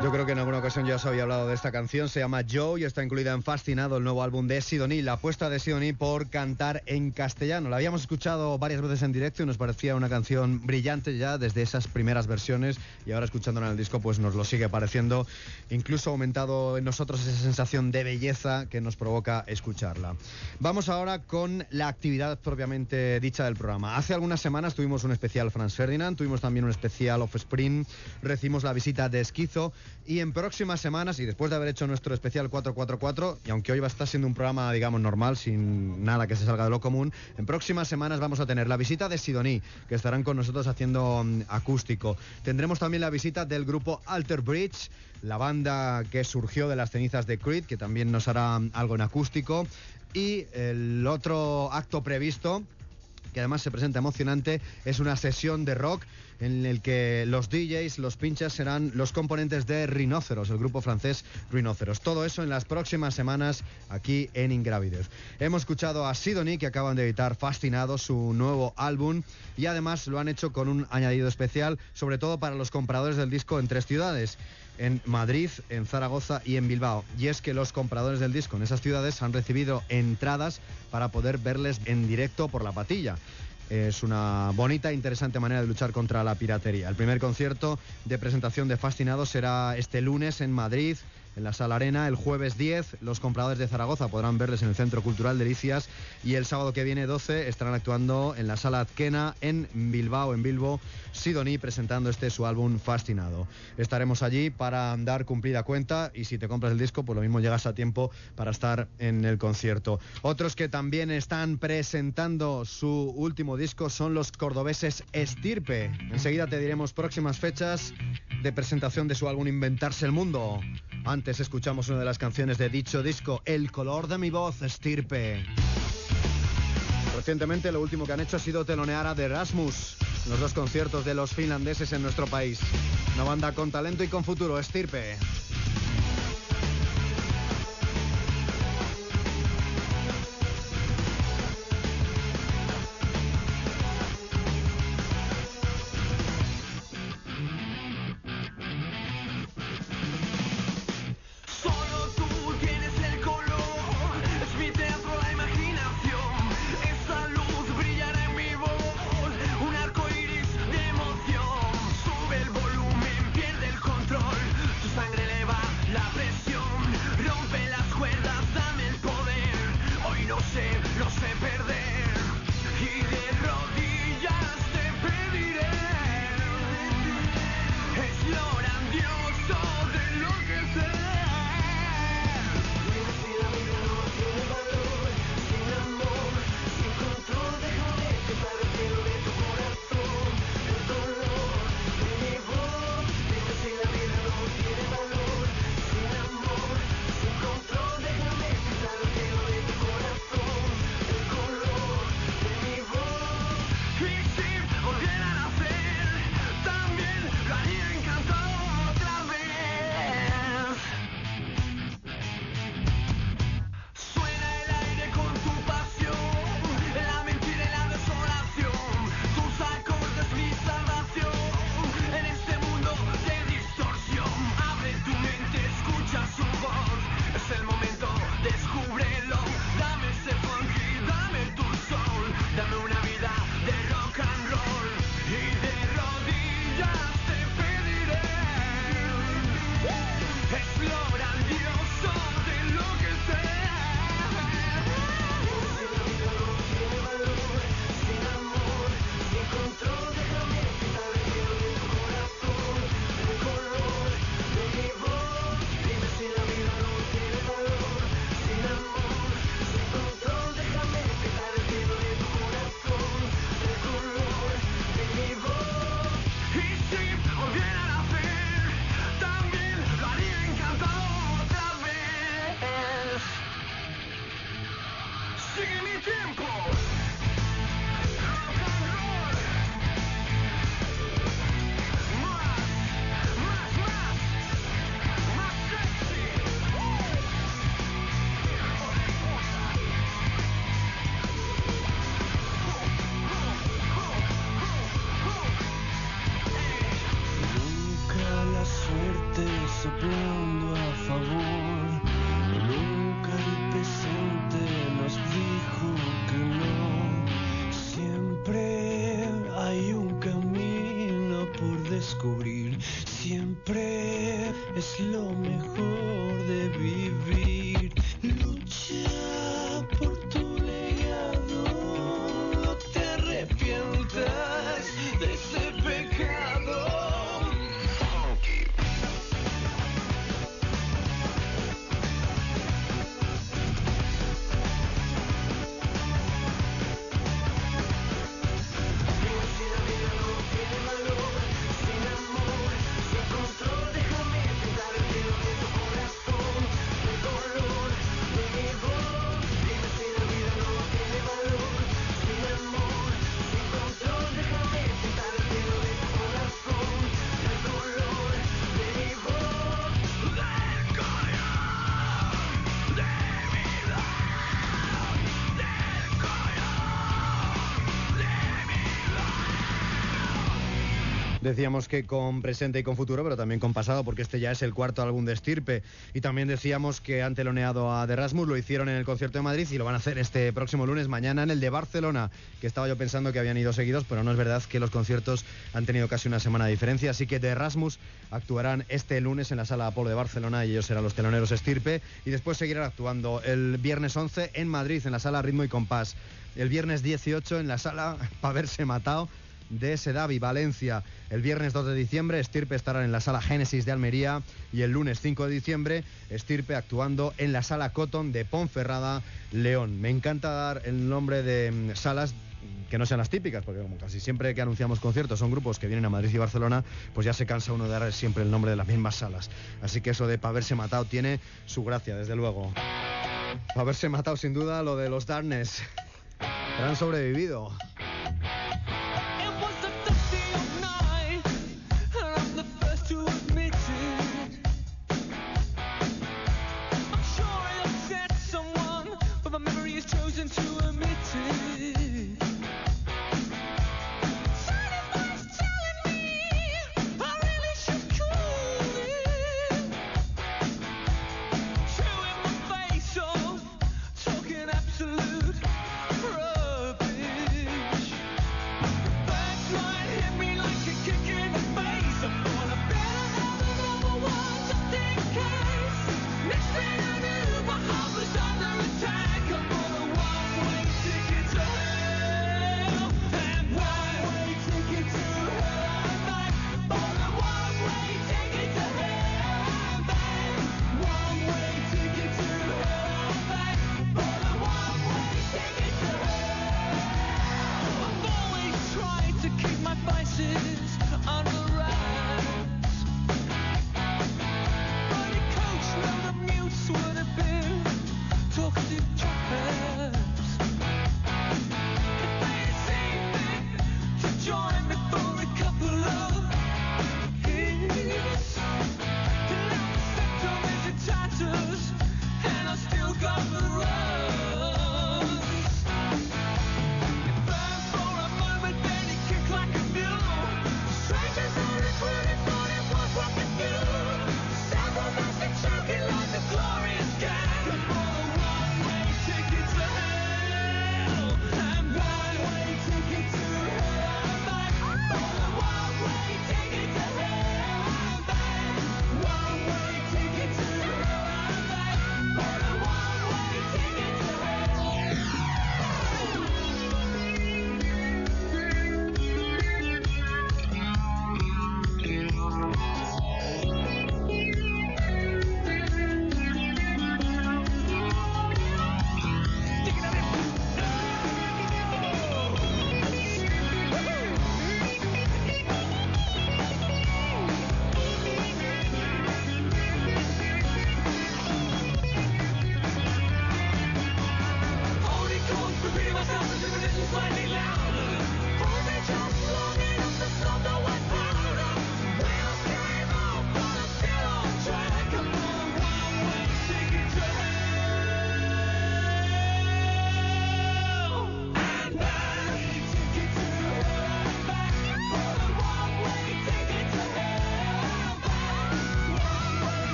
Yo creo que en alguna ocasión ya os había hablado de esta canción. Se llama Joe y está incluida en Fascinado, el nuevo álbum de Sidonie. La apuesta de Sidonie por cantar en castellano. La habíamos escuchado varias veces en directo y nos parecía una canción brillante ya desde esas primeras versiones, y ahora escuchándola en el disco pues nos lo sigue pareciendo. Incluso ha aumentado en nosotros esa sensación de belleza que nos provoca escucharla. Vamos ahora con la actividad propiamente dicha del programa. Hace algunas semanas tuvimos un especial Franz Ferdinand, tuvimos también un especial Offspring, recibimos la visita de Esquizo, y en próximas semanas, y después de haber hecho nuestro especial 444, y aunque hoy va a estar siendo un programa, digamos, normal, sin nada que se salga de lo común, en próximas semanas vamos a tener la visita de Sidonie, que estarán con nosotros haciendo acústico. Tendremos también la visita del grupo Alter Bridge, la banda que surgió de las cenizas de Creed, que también nos hará algo en acústico. Y el otro acto previsto, que además se presenta emocionante, es una sesión de rock en el que los DJs, los pinchas, serán los componentes de Rhinoceros, el grupo francés Rhinoceros. Todo eso en las próximas semanas aquí en Ingrávides. Hemos escuchado a Sidonie, que acaban de editar Fascinado, su nuevo álbum, y además lo han hecho con un añadido especial, sobre todo para los compradores del disco en 3 ciudades. En Madrid, en Zaragoza y en Bilbao. Y es que los compradores del disco en esas ciudades han recibido entradas para poder verles en directo por la Patilla. Es una bonita e interesante manera de luchar contra la piratería. El primer concierto de presentación de Fascinado será este lunes en Madrid, en la Sala Arena. El jueves 10 los compradores de Zaragoza podrán verles en el Centro Cultural Delicias, y el sábado que viene 12 estarán actuando en la Sala Azquena en Bilbao, Sidonie, presentando su álbum Fascinado. Estaremos allí para dar cumplida cuenta, y si te compras el disco pues lo mismo llegas a tiempo para estar en el concierto. Otros que también están presentando su último disco son los cordobeses Estirpe. Enseguida te diremos próximas fechas de presentación de su álbum Inventarse el Mundo. Antes escuchamos una de las canciones de dicho disco, El color de mi voz, Estirpe. Recientemente lo último que han hecho ha sido telonear a The Erasmus en los 2 conciertos de los finlandeses en nuestro país. Una banda con talento y con futuro, Estirpe. Sangre le descubrir. Siempre es lo mejor de vivir. Lucha por tu legado, no te arrepientas de ese pecado. Decíamos que con presente y con futuro, pero también con pasado, porque este ya es el cuarto álbum de Estirpe. Y también decíamos que han teloneado a The Erasmus, lo hicieron en el concierto de Madrid y lo van a hacer este próximo lunes, mañana en el de Barcelona, que estaba yo pensando que habían ido seguidos, pero no es verdad, que los conciertos han tenido casi una semana de diferencia. Así que The Erasmus actuarán este lunes en la Sala Apolo de Barcelona y ellos serán los teloneros Estirpe. Y después seguirán actuando el viernes 11 en Madrid, en la Sala Ritmo y Compás. El viernes 18 en la Sala Pa' Verse Matao de Sedavi, Valencia. El viernes 2 de diciembre, Estirpe estarán en la Sala Génesis de Almería y el lunes 5 de diciembre, Estirpe actuando en la Sala Cotton de Ponferrada, León. Me encanta dar el nombre de salas que no sean las típicas, porque como casi siempre que anunciamos conciertos son grupos que vienen a Madrid y Barcelona, pues ya se cansa uno de dar siempre el nombre de las mismas salas. Así que eso de Pa' Verse Matao tiene su gracia, desde luego. Pa' Verse Matao, sin duda, lo de los Darkness, que han sobrevivido. Talking absolute rubbish.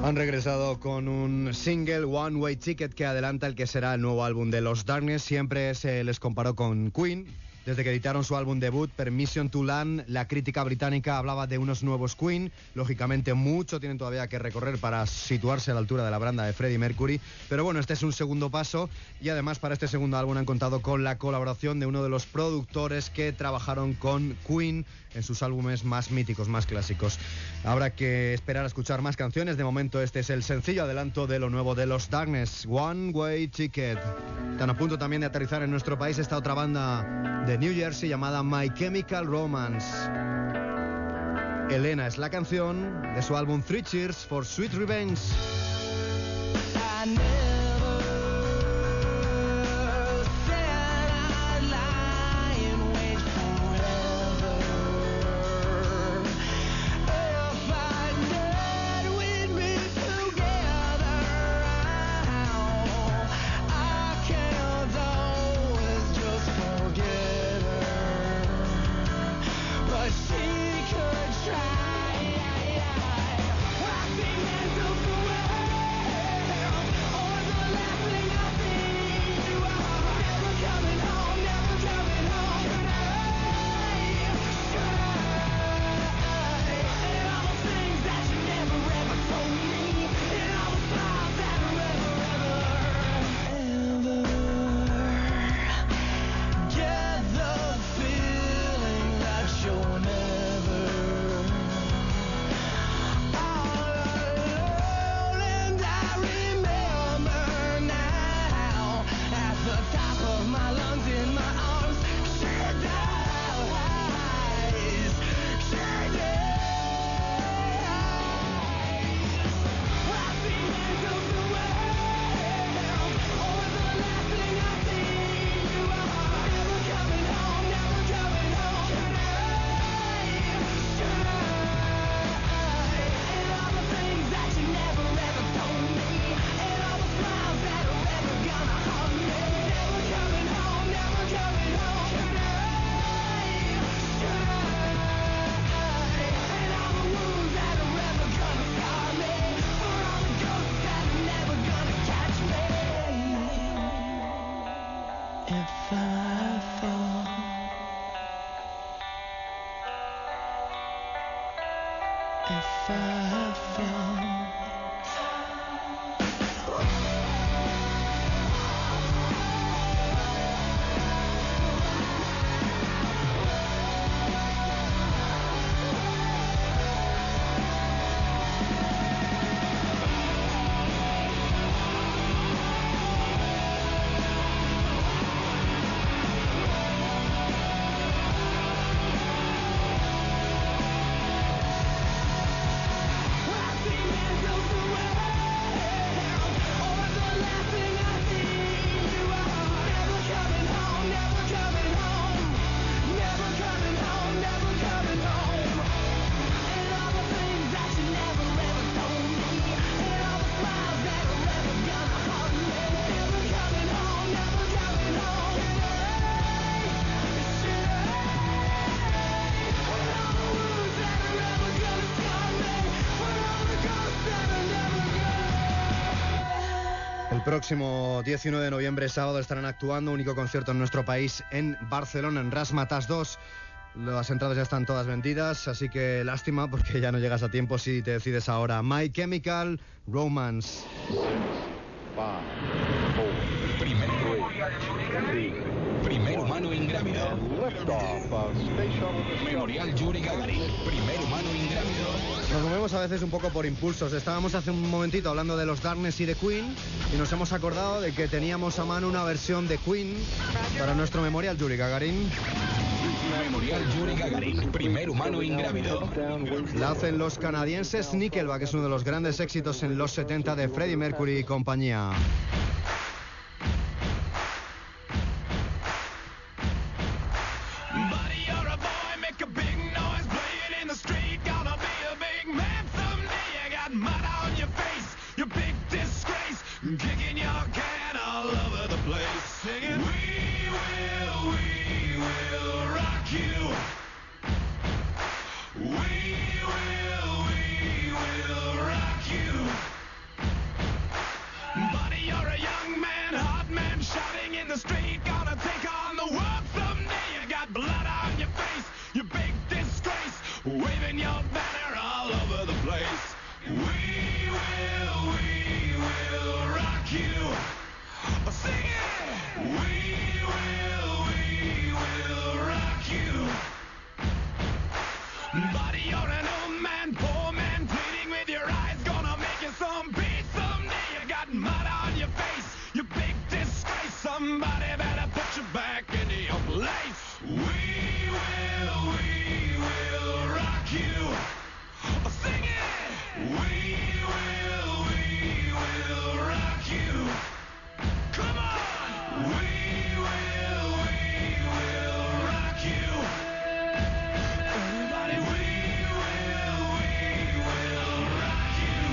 Han regresado con un single, One Way Ticket, que adelanta el que será el nuevo álbum de Los Darkness. Siempre se les comparó con Queen. Desde que editaron su álbum debut, Permission to Land, la crítica británica hablaba de unos nuevos Queen. Lógicamente, mucho tienen todavía que recorrer para situarse a la altura de la banda de Freddie Mercury. Pero bueno, este es un segundo paso y además para este segundo álbum han contado con la colaboración de uno de los productores que trabajaron con Queen en sus álbumes más míticos, más clásicos. Habrá que esperar a escuchar más canciones. De momento este es el sencillo adelanto de lo nuevo de Los Darkness, One Way Ticket. Están a punto también de aterrizar en nuestro país esta otra banda de New Jersey llamada My Chemical Romance. Elena es la canción de su álbum Three Cheers for Sweet Revenge. El próximo 19 de noviembre, sábado, estarán actuando, único concierto en nuestro país, en Barcelona, en Razzmatazz 2. Las entradas ya están todas vendidas, así que lástima porque ya no llegas a tiempo si te decides ahora. My Chemical Romance. Primer humano ingrávido. Memorial Yuri Gagarin. Primer humano ingrávido. Nos movemos a veces un poco por impulsos. Estábamos hace un momentito hablando de los Darkness y de Queen y nos hemos acordado de que teníamos a mano una versión de Queen para nuestro Memorial Yuri Gagarin. Memorial Yuri Gagarin, primer humano ingrávido. La hacen los canadienses Nickelback, que es uno de los grandes éxitos en los 70 de Freddie Mercury y compañía. Kicking your can all over the place, singing, we will rock you. We will rock you. living in the street, gonna take on the world someday. You got blood on your face, you big disgrace, waving your banner all over the place. We will rock you. Sing it! We will rock you. Buddy, you're an old man, poor man, pleading with your eyes, gonna make you some peace someday. You got mud on your face, you big disgrace. Somebody better put you back into your place. We will rock you. Sing it! We will rock you. Come on! We will rock you. Everybody, we will rock you.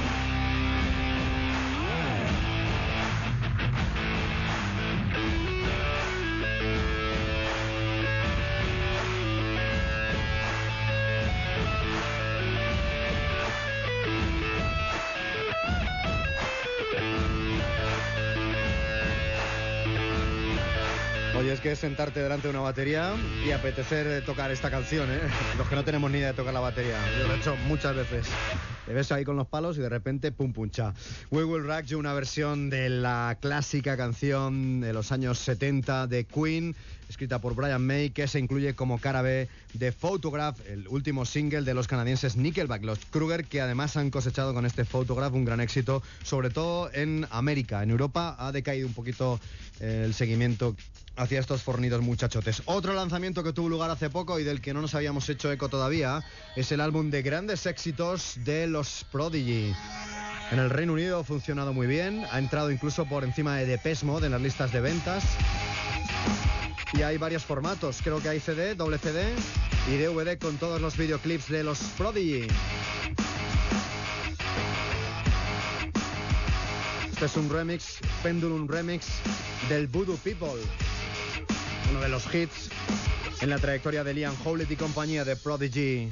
Oye, es que es sentarte delante de una batería y apetecer tocar esta canción, ¿eh? Los que no tenemos ni idea de tocar la batería. Yo lo he hecho muchas veces. Te ves ahí con los palos y de repente pum pum cha. We Will Rock You, una versión de la clásica canción de los años 70 de Queen, escrita por Brian May, que se incluye como cara B de Photograph, el último single de los canadienses Nickelback, los Kruger, que además han cosechado con este Photograph un gran éxito, sobre todo en América. En Europa ha decaído un poquito el seguimiento hacia estos fornidos muchachotes. Otro lanzamiento que tuvo lugar hace poco y del que no nos habíamos hecho eco todavía es el álbum de grandes éxitos de los Prodigy. En el Reino Unido ha funcionado muy bien, ha entrado incluso por encima de Depeche Mode en las listas de ventas. Y hay varios formatos, creo que hay CD, doble CD y DVD con todos los videoclips de los Prodigy. Este es un remix, Pendulum Remix, del Voodoo People, uno de los hits en la trayectoria de Liam Howlett y compañía de Prodigy.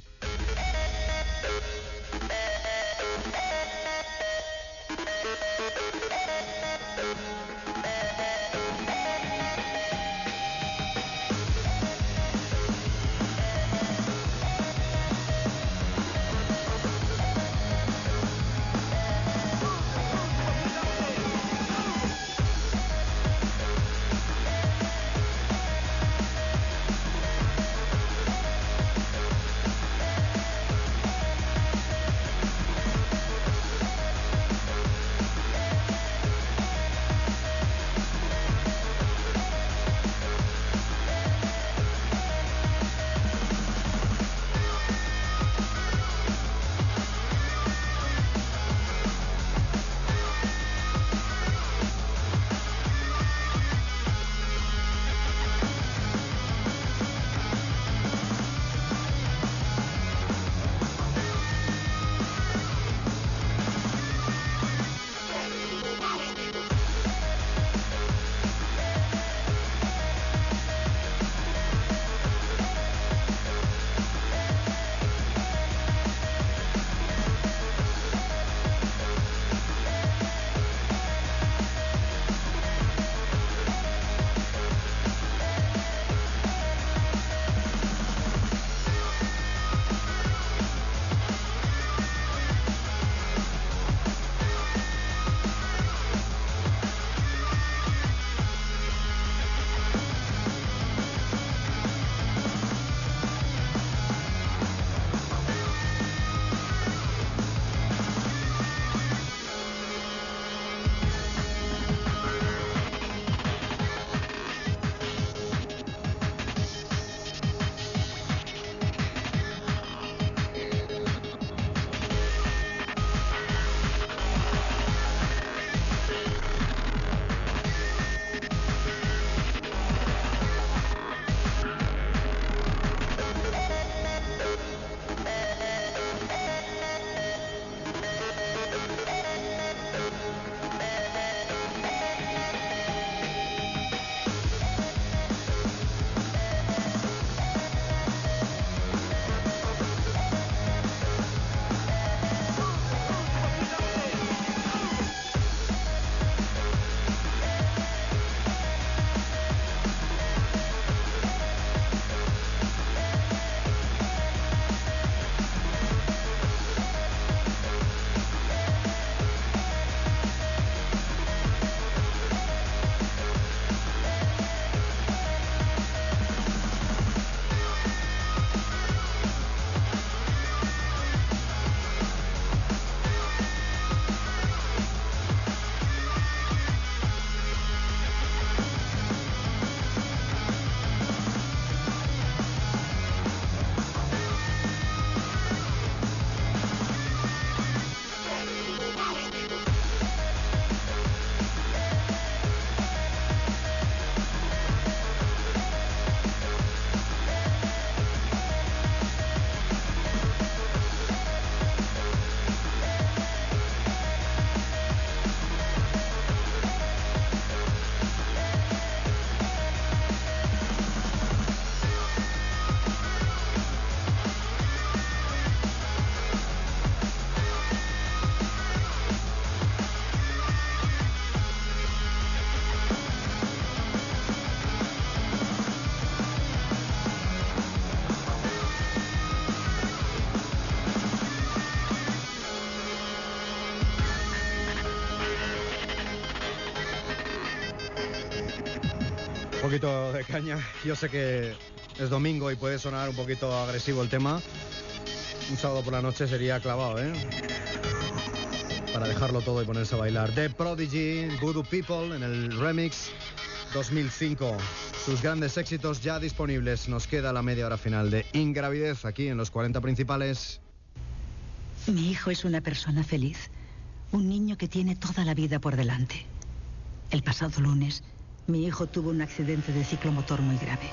poquito de caña. Yo sé que es domingo y puede sonar un poquito agresivo el tema. Un sábado por la noche sería clavado, ¿eh? Para dejarlo todo y ponerse a bailar. The Prodigy, Voodoo People, en el remix 2005. Sus grandes éxitos ya disponibles. Nos queda la media hora final de Ingravidez aquí en los 40 principales. Mi hijo es una persona feliz. Un niño que tiene toda la vida por delante. El pasado lunes, mi hijo tuvo un accidente de ciclomotor muy grave.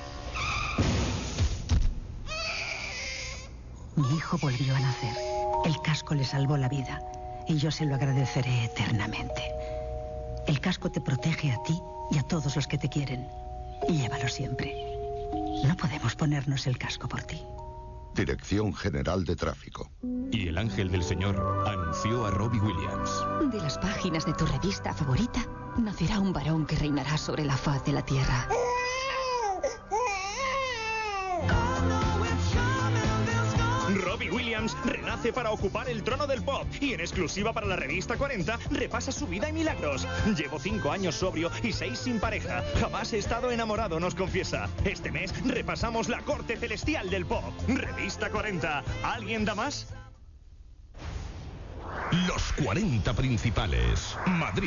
Mi hijo volvió a nacer. El casco le salvó la vida y yo se lo agradeceré eternamente. El casco te protege a ti y a todos los que te quieren. Llévalo siempre. No podemos ponernos el casco por ti. Dirección General de Tráfico. Y el ángel del Señor anunció a Robbie Williams. De las páginas de tu revista favorita, nacerá un varón que reinará sobre la faz de la tierra. Robbie Williams renace para ocupar el trono del pop y en exclusiva para la revista 40 repasa su vida y milagros. Llevo 5 años sobrio y 6 sin pareja. Jamás he estado enamorado, nos confiesa. Este mes repasamos la corte celestial del pop. Revista 40. ¿Alguien da más? Los 40 principales. Madrid.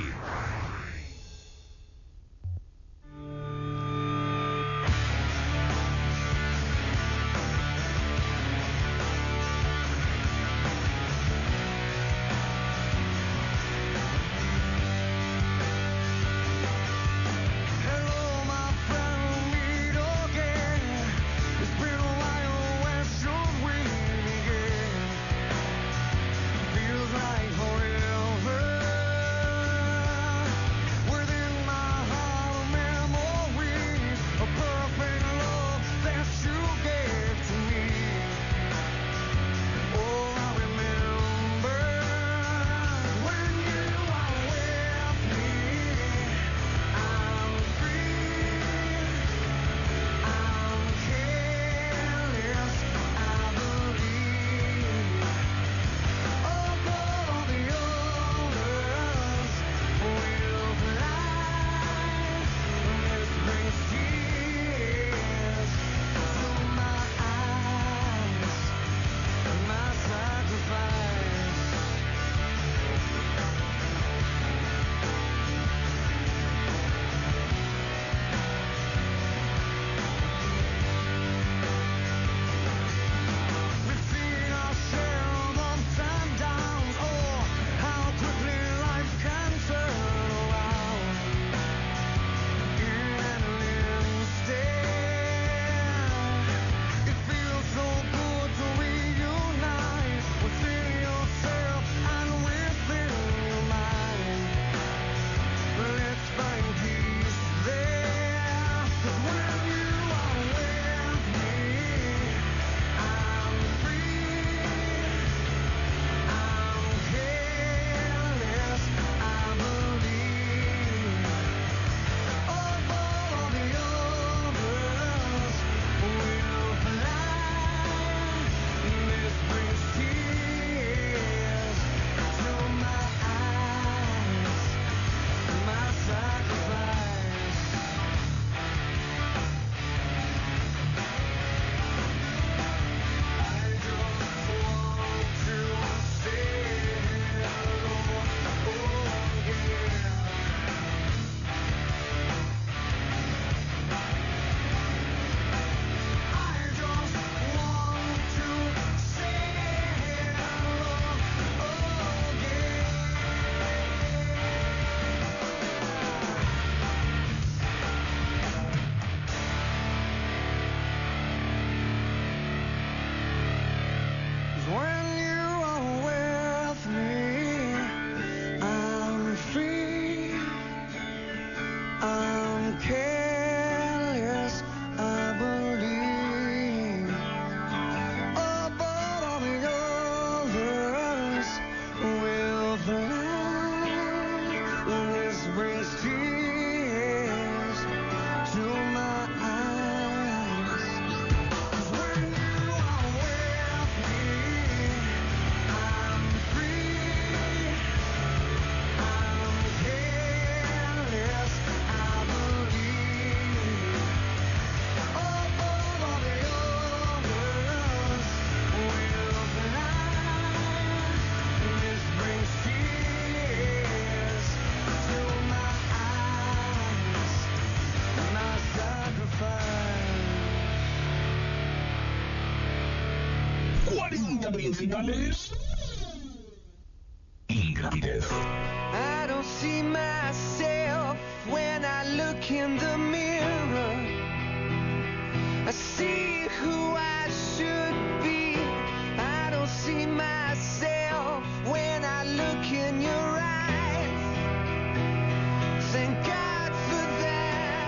40 principales. Ingravidez. I don't see myself when I look in the mirror. I see who I should be. I don't see myself when I look in your eyes. Thank God for that.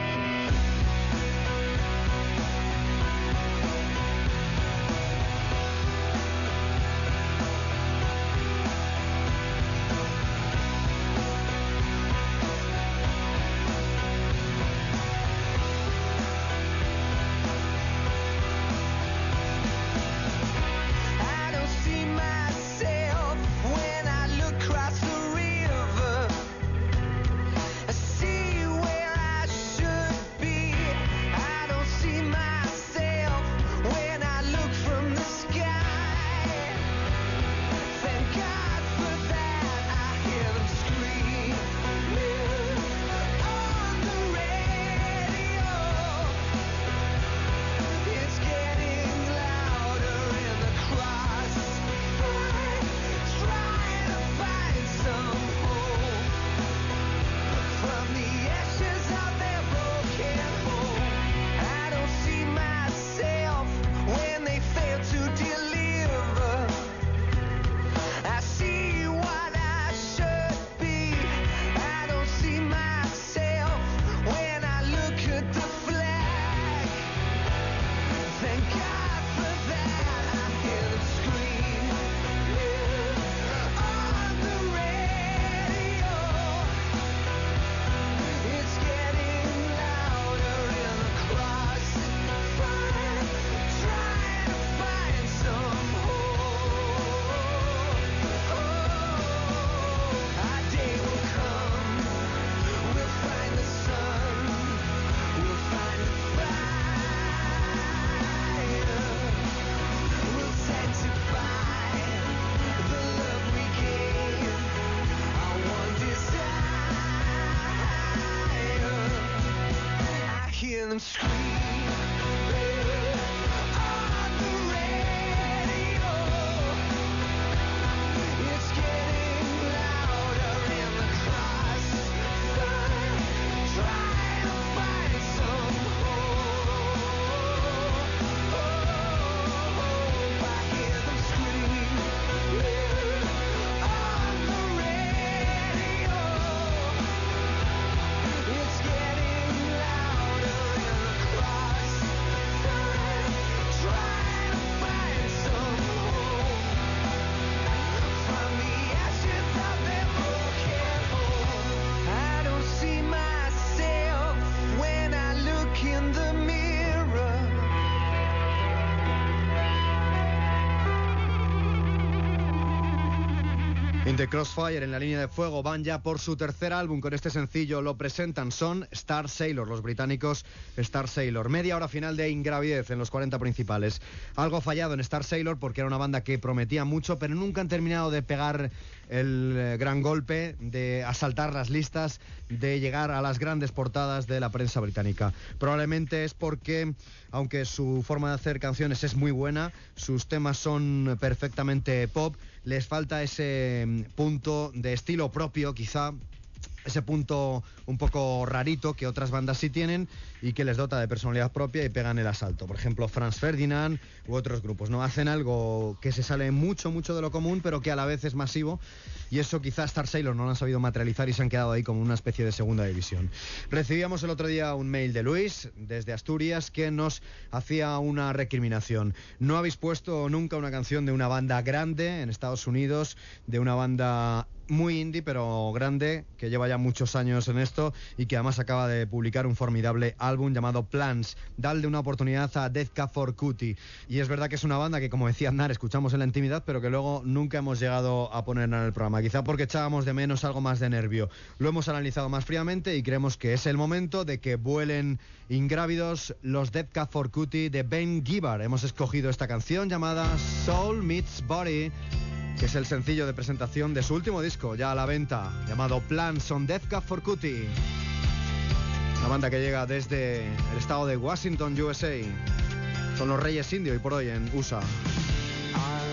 I don't see myself when I look across the river. I see where I should be. I don't see myself when I look from the sky. Thank God for that. I hear them screaming on the radio. It's getting louder in the crossfire, trying to find some hope from the ashes of their broken home. I don't see myself when they fail to deliver. I see what I should be. I don't see myself when I look at the flag. Thank God for that. I hear them scream on the radio. It's getting louder in the crossfire, trying to find some hope. Our day will come. We'll find the sun. We'll find the fire. We'll sanctify the love we gave. Our one desire. I hear them scream on the radio. It's getting louder in the crossfire, trying to find some hope. I hear them scream on the radio. It's getting louder in the crossfire, trying to find some hope from the ashes of their broken home. I don't see myself when I look in the mirror. In the Crossfire, en la línea de fuego, van ya por su tercer álbum. Con este sencillo lo presentan, son Star Sailor, los británicos Star Sailor. Media hora final de Ingravidez en los 40 principales. Algo fallado en Star Sailor porque era una banda que prometía mucho, pero nunca han terminado de pegar el gran golpe, de asaltar las listas, de llegar a las grandes portadas de la prensa británica. Probablemente es porque, aunque su forma de hacer canciones es muy buena, sus temas son perfectamente pop, les falta ese punto de estilo propio, quizá, ese punto un poco rarito que otras bandas sí tienen y que les dota de personalidad propia y pegan el asalto. Por ejemplo, Franz Ferdinand u otros grupos, ¿no? Hacen algo que se sale mucho de lo común, pero que a la vez es masivo, y eso quizás Star Sailor no lo han sabido materializar y se han quedado ahí como una especie de segunda división. Recibíamos el otro día un mail de Luis, desde Asturias, que nos hacía una recriminación. No habéis puesto nunca una canción de una banda grande en Estados Unidos, de una banda muy indie pero grande, que lleva ya muchos años en esto y que además acaba de publicar un formidable álbum llamado Plans. Dadle una oportunidad a Death Cab for Cutie. Y es verdad que es una banda que, como decía Aznar, escuchamos en la intimidad, pero que luego nunca hemos llegado a poner en el programa, quizá porque echábamos de menos algo más de nervio. Lo hemos analizado más fríamente y creemos que es el momento de que vuelen ingrávidos los Death Cab for Cutie de Ben Gibbard. Hemos escogido esta canción llamada Soul Meets Body, que es el sencillo de presentación de su último disco, ya a la venta, llamado Plans on Death Cab for Cutie. Una banda que llega desde el estado de Washington, USA. Son los Reyes Indio y por hoy en USA. I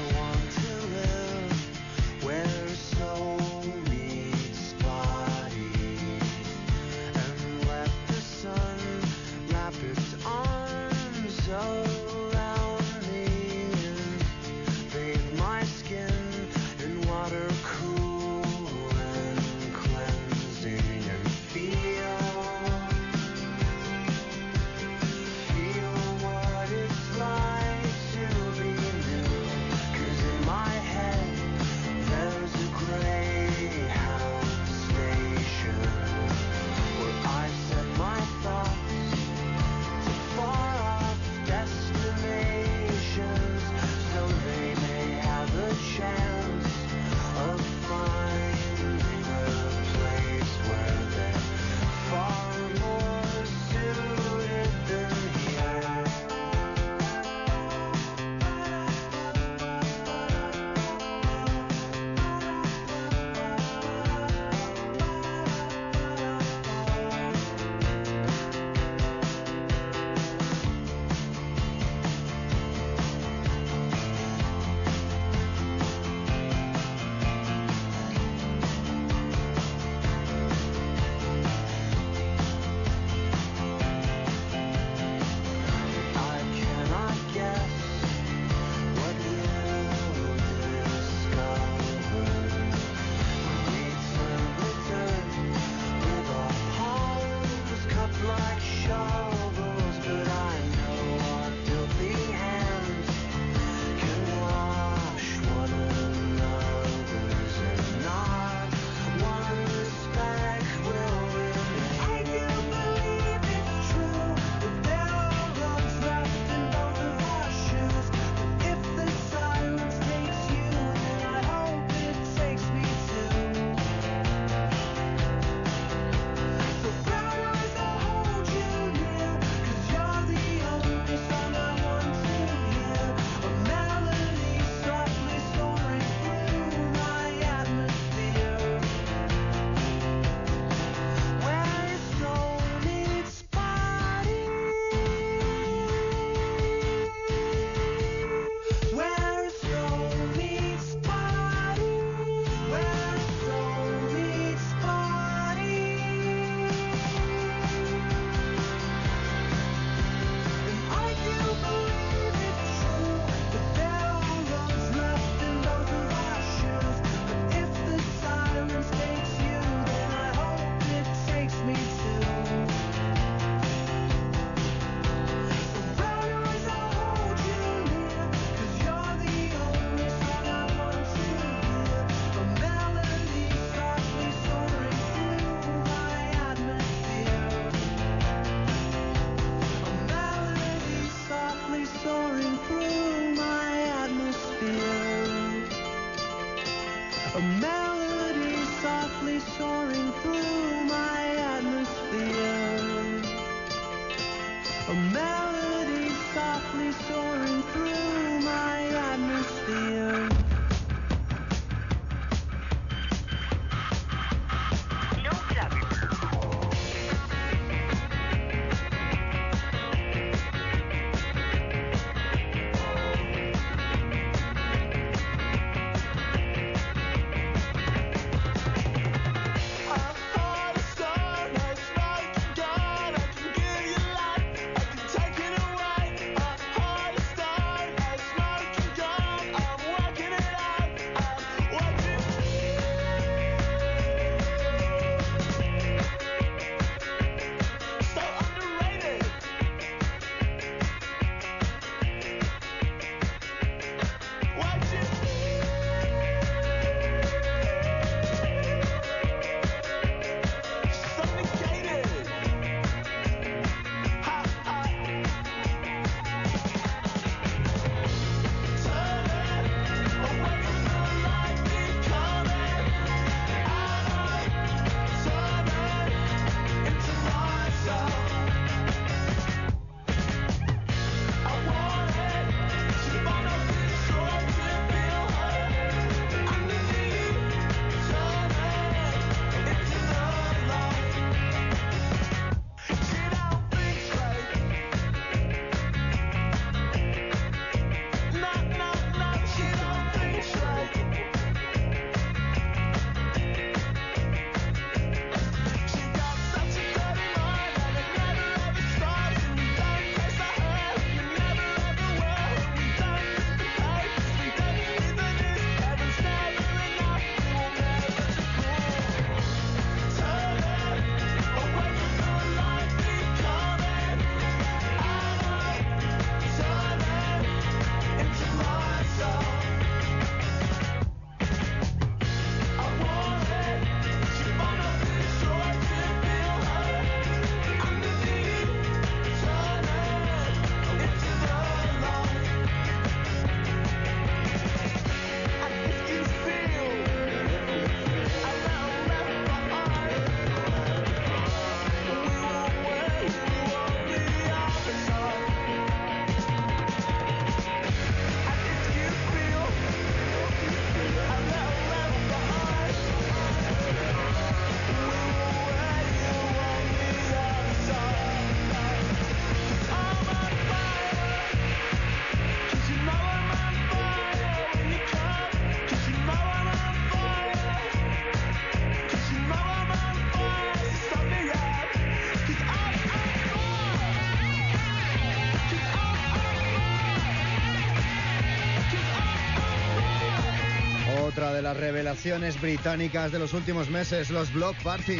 otra de las revelaciones británicas de los últimos meses, los Block Party.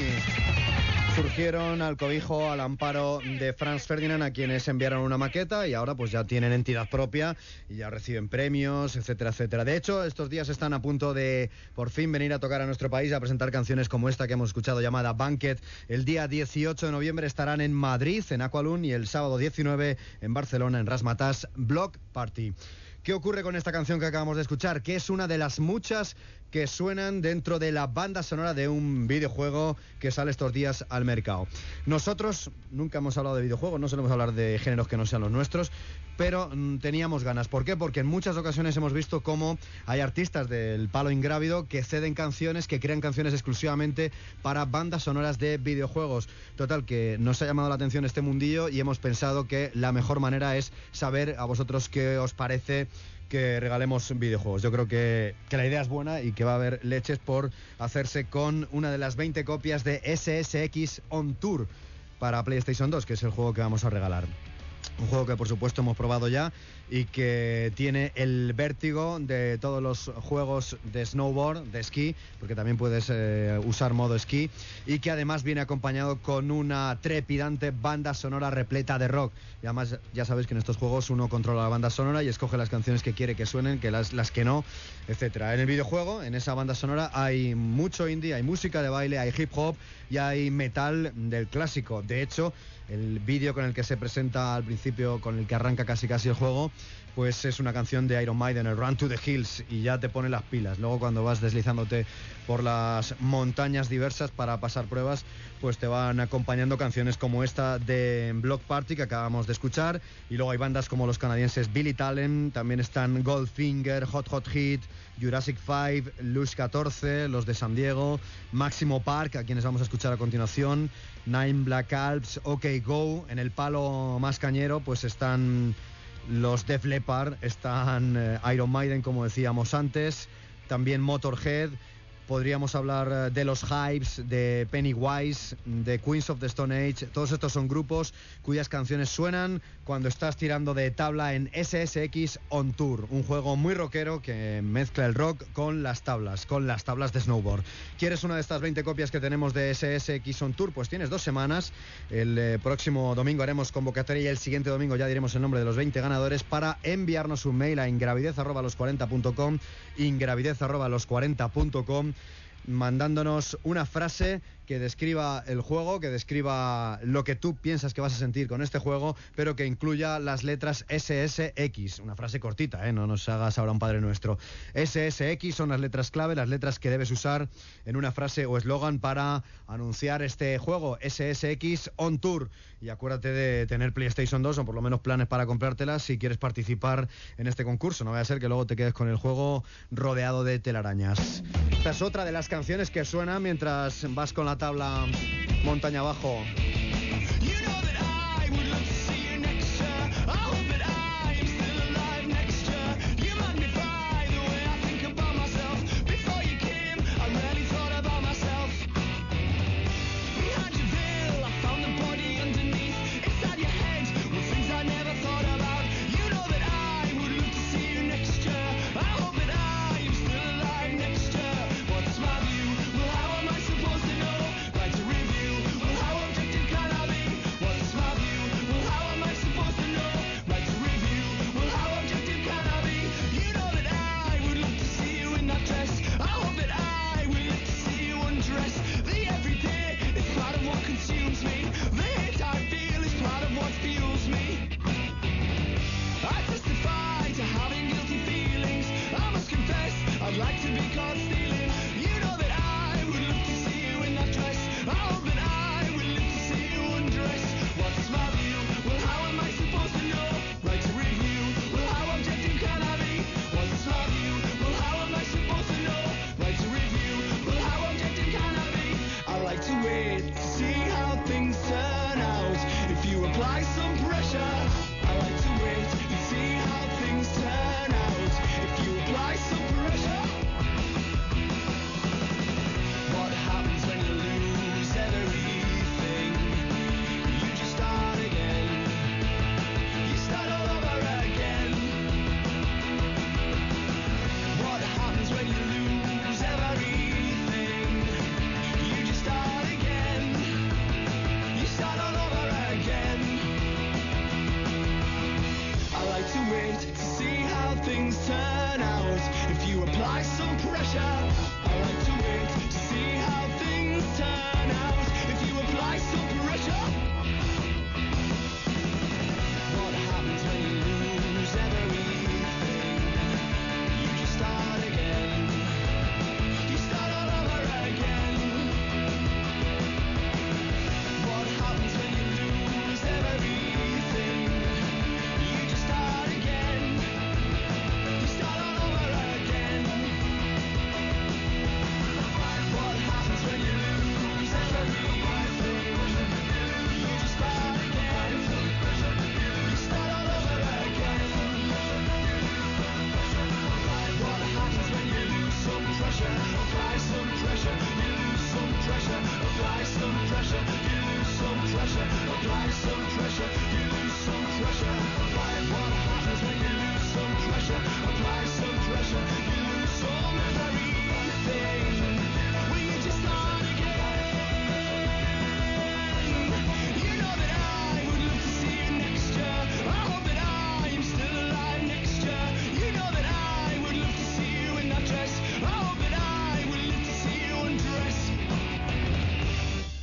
Surgieron al cobijo, al amparo de Franz Ferdinand, a quienes enviaron una maqueta y ahora pues ya tienen entidad propia y ya reciben premios, etcétera, etcétera. De hecho, estos días están a punto de por fin venir a tocar a nuestro país, a presentar canciones como esta que hemos escuchado llamada Banquet. El día 18 de noviembre estarán en Madrid, en Aqualung, y el sábado 19 en Barcelona, en Razzmatazz, Block Party. ¿Qué ocurre con esta canción que acabamos de escuchar? Que es una de las muchas que suenan dentro de la banda sonora de un videojuego que sale estos días al mercado. Nosotros nunca hemos hablado de videojuegos, no solemos hablar de géneros que no sean los nuestros, pero teníamos ganas. ¿Por qué? Porque en muchas ocasiones hemos visto cómo hay artistas del palo ingrávido que ceden canciones, que crean canciones exclusivamente para bandas sonoras de videojuegos. Total, que nos ha llamado la atención este mundillo y hemos pensado que la mejor manera es saber a vosotros qué os parece que regalemos videojuegos. Yo creo que la idea es buena y que va a haber leches por hacerse con una de las 20 copias de SSX On Tour para PlayStation 2, que es el juego que vamos a regalar. Un juego que por supuesto hemos probado ya y que tiene el vértigo de todos los juegos de snowboard, de esquí, porque también puedes usar modo esquí, y que además viene acompañado con una trepidante banda sonora repleta de rock. Y además ya sabéis que en estos juegos uno controla la banda sonora y escoge las canciones que quiere que suenen, que las que no, etcétera. En el videojuego, en esa banda sonora, hay mucho indie, hay música de baile, hay hip hop y hay metal del clásico. De hecho, el vídeo con el que se presenta al principio, con el que arranca casi el juego, pues es una canción de Iron Maiden, el Run to the Hills, y ya te pone las pilas. Luego cuando vas deslizándote por las montañas diversas para pasar pruebas, pues te van acompañando canciones como esta de Block Party que acabamos de escuchar, y luego hay bandas como los canadienses Billy Talent, también están Goldfinger, Hot Hot Heat, Jurassic 5, Lush 14, los de San Diego, Máximo Park, a quienes vamos a escuchar a continuación, Nine Black Alps, OK Go. En el palo más cañero pues están los Def Leppard, están Iron Maiden, como decíamos antes, también Motorhead. Podríamos hablar de los Hives, de Pennywise, de Queens of the Stone Age. Todos estos son grupos cuyas canciones suenan cuando estás tirando de tabla en SSX On Tour, un juego muy rockero que mezcla el rock con las tablas de snowboard. ¿Quieres una de estas 20 copias que tenemos de SSX On Tour? Pues tienes 2 semanas. El próximo domingo haremos convocatoria y el siguiente domingo ya diremos el nombre de los 20 ganadores para enviarnos un mail a ingravidez@los40.com, ingravidez@los40.com, mandándonos una frase que describa el juego, que describa lo que tú piensas que vas a sentir con este juego, pero que incluya las letras SSX. Una frase cortita, no nos hagas ahora un Padre Nuestro. SSX son las letras clave, las letras que debes usar en una frase o eslogan para anunciar este juego, SSX On Tour. Y acuérdate de tener PlayStation 2 o por lo menos planes para comprártela si quieres participar en este concurso. No vaya a ser que luego te quedes con el juego rodeado de telarañas. Esta es otra de las canciones que suena mientras vas con la tabla montaña abajo. Supposed to know, like to review, well, how I'm drifting kind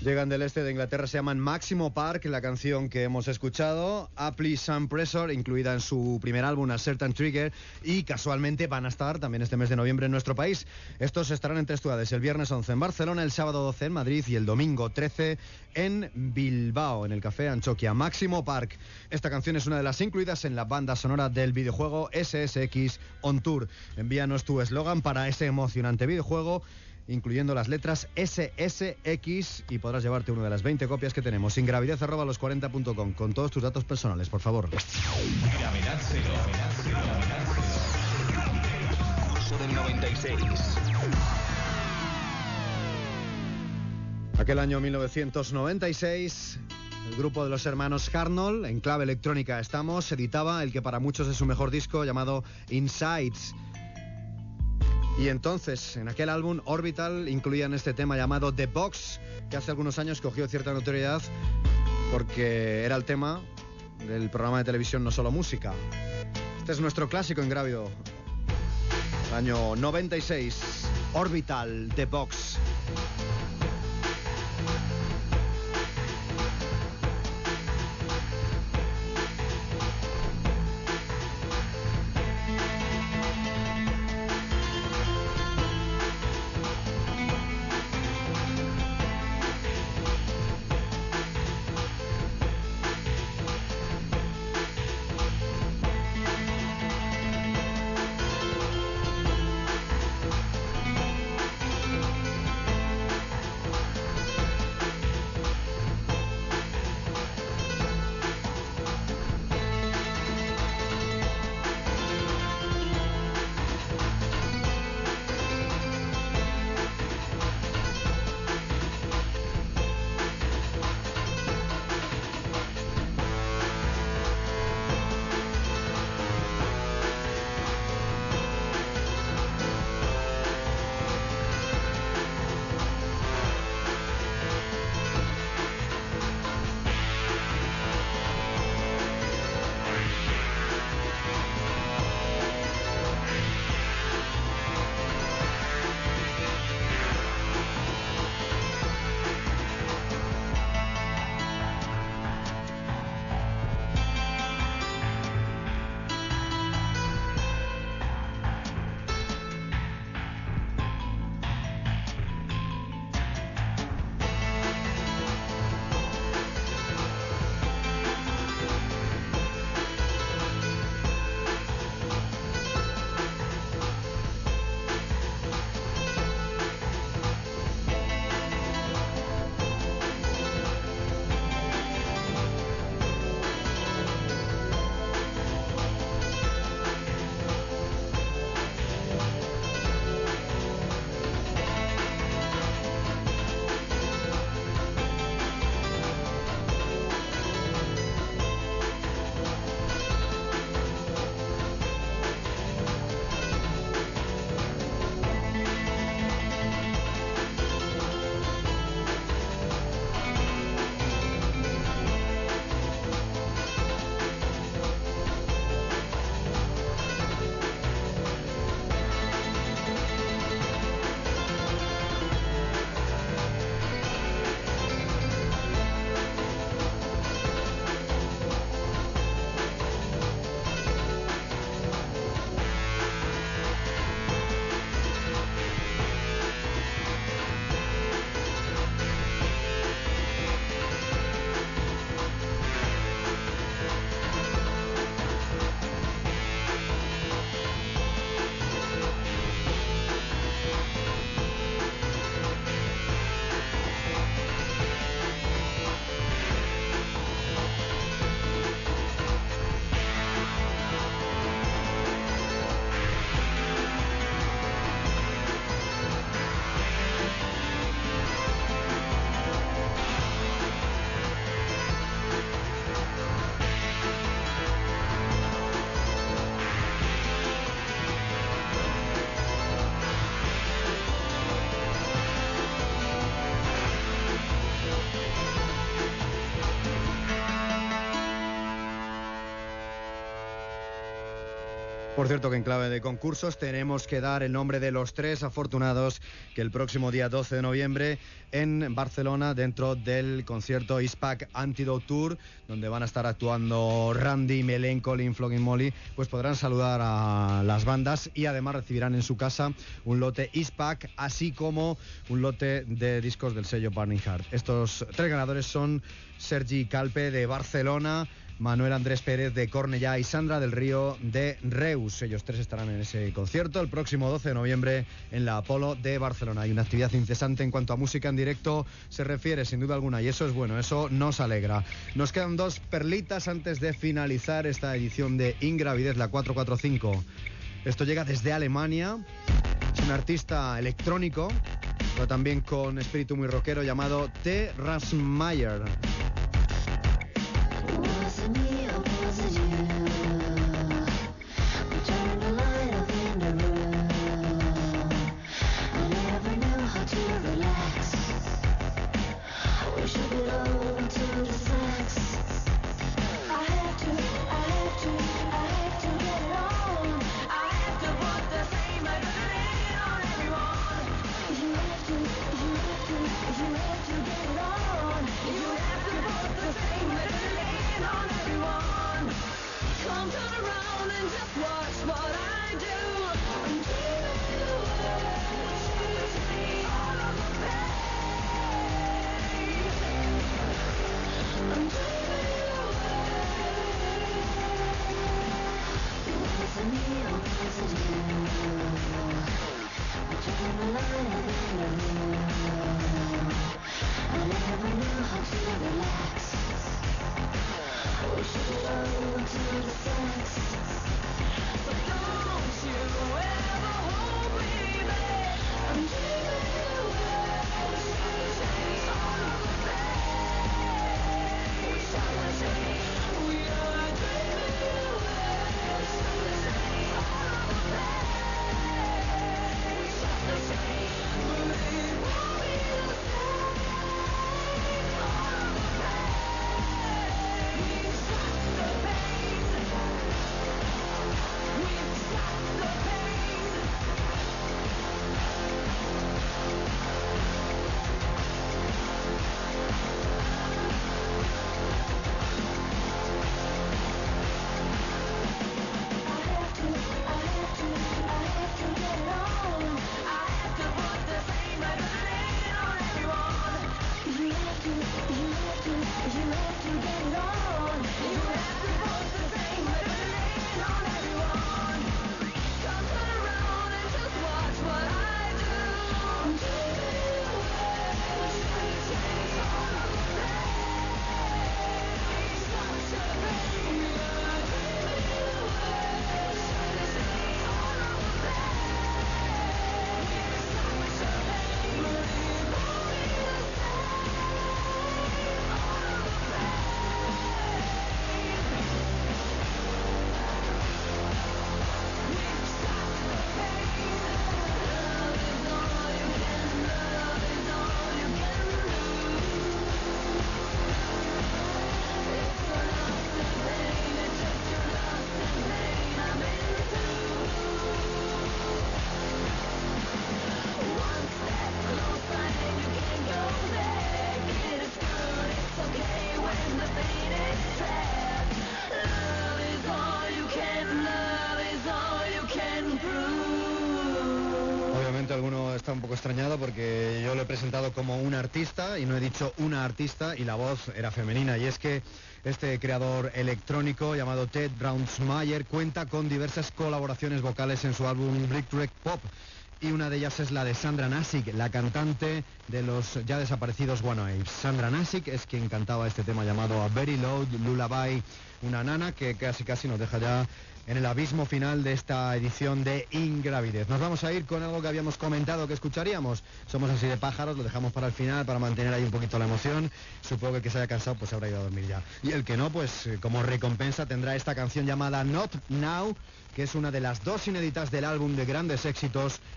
Llegan del este de Inglaterra, se llaman Maximo Park, la canción que hemos escuchado, Apply Some Pressure, incluida en su primer álbum, A Certain Trigger, y casualmente van a estar también este mes de noviembre en nuestro país. Estos estarán en 3 ciudades, el viernes 11 en Barcelona, el sábado 12 en Madrid y el domingo 13 en Bilbao, en el Café Anchoquia. Maximo Park. Esta canción es una de las incluidas en la banda sonora del videojuego SSX On Tour. Envíanos tu eslogan para ese emocionante videojuego, incluyendo las letras SSX, y podrás llevarte una de las 20 copias que tenemos. Ingravidez@los40.com, con todos tus datos personales, por favor. Gravedad cero. Curso del 96. Aquel año 1996, el grupo de los hermanos Harnold, en clave electrónica estamos, editaba el que para muchos es su mejor disco, llamado Insights. Y entonces, en aquel álbum, Orbital incluían este tema llamado The Box, que hace algunos años cogió cierta notoriedad porque era el tema del programa de televisión No Solo Música. Este es nuestro clásico ingrávido, año 96, Orbital, The Box. Por cierto que en clave de concursos tenemos que dar el nombre de los 3 afortunados que el próximo día 12 de noviembre en Barcelona, dentro del concierto ISPAC Antidote Tour, donde van a estar actuando Randy, Melen, Colin, Flogging Molly, pues podrán saludar a las bandas y además recibirán en su casa un lote ISPAC, así como un lote de discos del sello Burning Heart. Estos 3 ganadores son Sergi Calpe de Barcelona, Manuel Andrés Pérez de Cornellá y Sandra del Río de Reus. Ellos 3 estarán en ese concierto el próximo 12 de noviembre en la Apolo de Barcelona. Hay una actividad incesante en cuanto a música en directo se refiere, sin duda alguna, y eso es bueno, eso nos alegra. Nos quedan 2 perlitas antes de finalizar esta edición de Ingravidez, la 445. Esto llega desde Alemania, es un artista electrónico, pero también con espíritu muy rockero, llamado T. Rasmayer. Was it me or was it you? We turned the light off in the room. I never knew how to relax. We should get over to the sex. I have to get it on. I have to put the same adrenaline on everyone. You have to get it on. You have to put the same adrenaline on everyone. Come turn around and just watch what I do. I'm giving you all of the pain. I'm giving you was it me or was it you? We turned the light off in the room. I never knew how to relax. We should get over to the sex. So don't you ever hold me back. I'm giving you all of the pain. We are giving you all of the pain. Está un poco extrañado porque yo lo he presentado como un artista y no he dicho una artista y la voz era femenina, y es que este creador electrónico llamado Ted Braunsmayer cuenta con diversas colaboraciones vocales en su álbum Brick Wreck Pop, y una de ellas es la de Sandra Nasic, la cantante de los ya desaparecidos One Apes. Sandra Nasic es quien cantaba este tema llamado A Very Loud Lullaby, una nana que casi nos deja ya en el abismo final de esta edición de Ingravidez. Nos vamos a ir con algo que habíamos comentado que escucharíamos. Somos así de pájaros, lo dejamos para el final para mantener ahí un poquito la emoción. Supongo que el que se haya cansado pues se habrá ido a dormir ya. Y el que no, pues como recompensa tendrá esta canción llamada Not Now, que es una de las 2 inéditas del álbum de grandes éxitos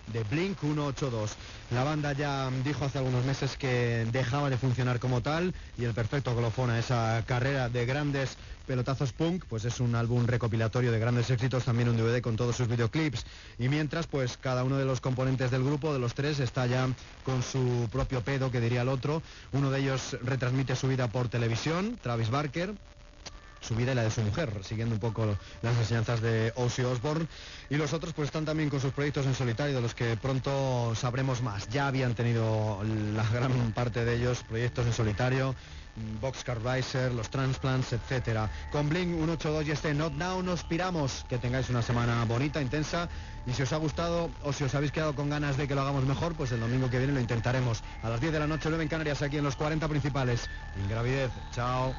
de Blink-182. La banda ya dijo hace algunos meses que dejaba de funcionar como tal y el perfecto colofón a esa carrera de grandes pelotazos punk, pues es un álbum recopilatorio de grandes éxitos, también un DVD con todos sus videoclips. Y mientras, pues cada uno de los componentes del grupo, de los tres, está ya con su propio pedo, que diría el otro. Uno de ellos retransmite su vida por televisión, Travis Barker, su vida y la de su mujer, siguiendo un poco las enseñanzas de Ozzy Osbourne, y los otros pues están también con sus proyectos en solitario, de los que pronto sabremos más. Ya habían tenido la gran parte de ellos proyectos en solitario, Boxcar Racer, los Transplants, etcétera. Con Blink-182 y este Not Now nos piramos. Que tengáis una semana bonita, intensa, y si os ha gustado o si os habéis quedado con ganas de que lo hagamos mejor, pues el domingo que viene lo intentaremos a las 10 de la noche, 9 en Canarias, aquí en los 40 principales. Ingravidez, chao.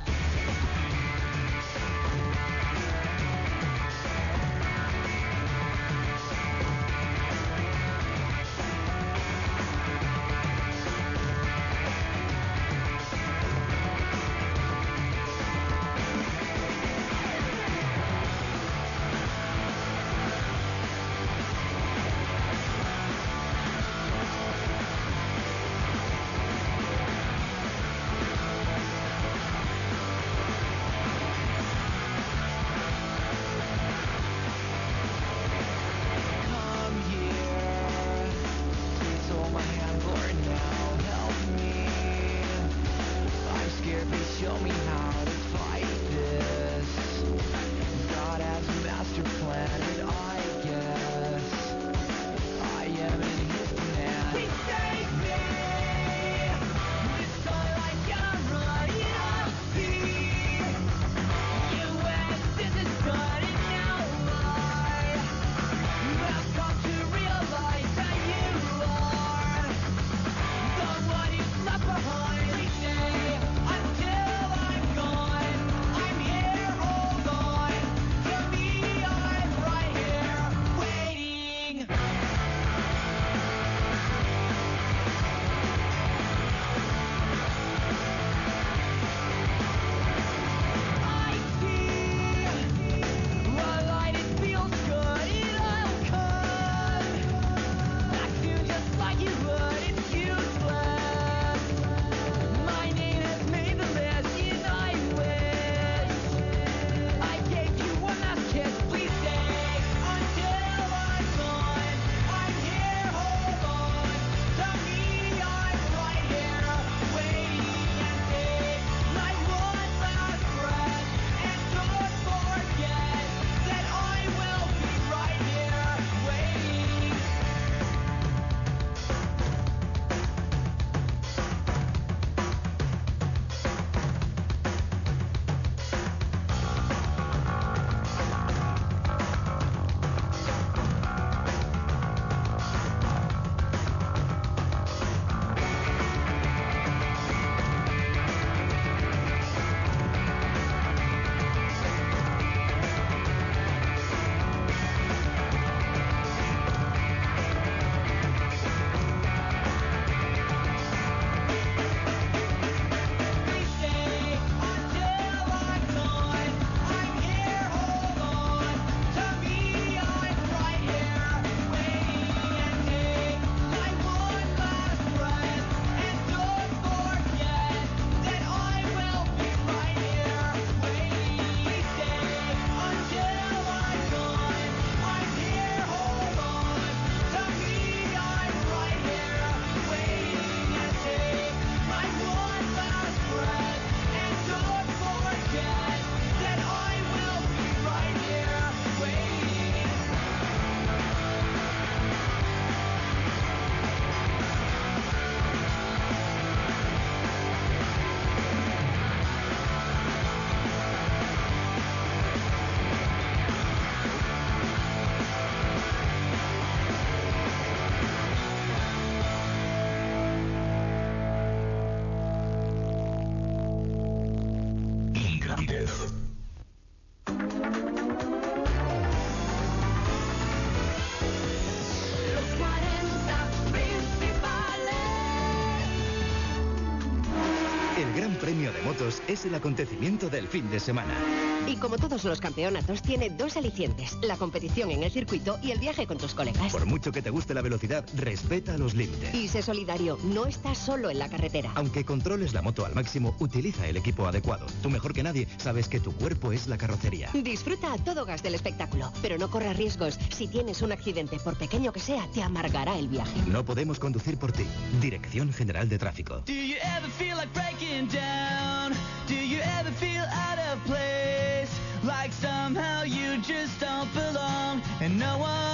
es el acontecimiento del fin de semana. Y como todos los campeonatos, tiene 2 alicientes: la competición en el circuito y el viaje con tus colegas. Por mucho que te guste la velocidad, respeta los límites. Y sé solidario, no estás solo en la carretera. Aunque controles la moto al máximo, utiliza el equipo adecuado. Tú mejor que nadie sabes que tu cuerpo es la carrocería. Disfruta a todo gas del espectáculo, pero no corras riesgos. Si tienes un accidente, por pequeño que sea, te amargará el viaje. No podemos conducir por ti. Dirección General de Tráfico. Do you ever feel like breaking down? Do you ever feel out of place? Like somehow you just don't belong and no one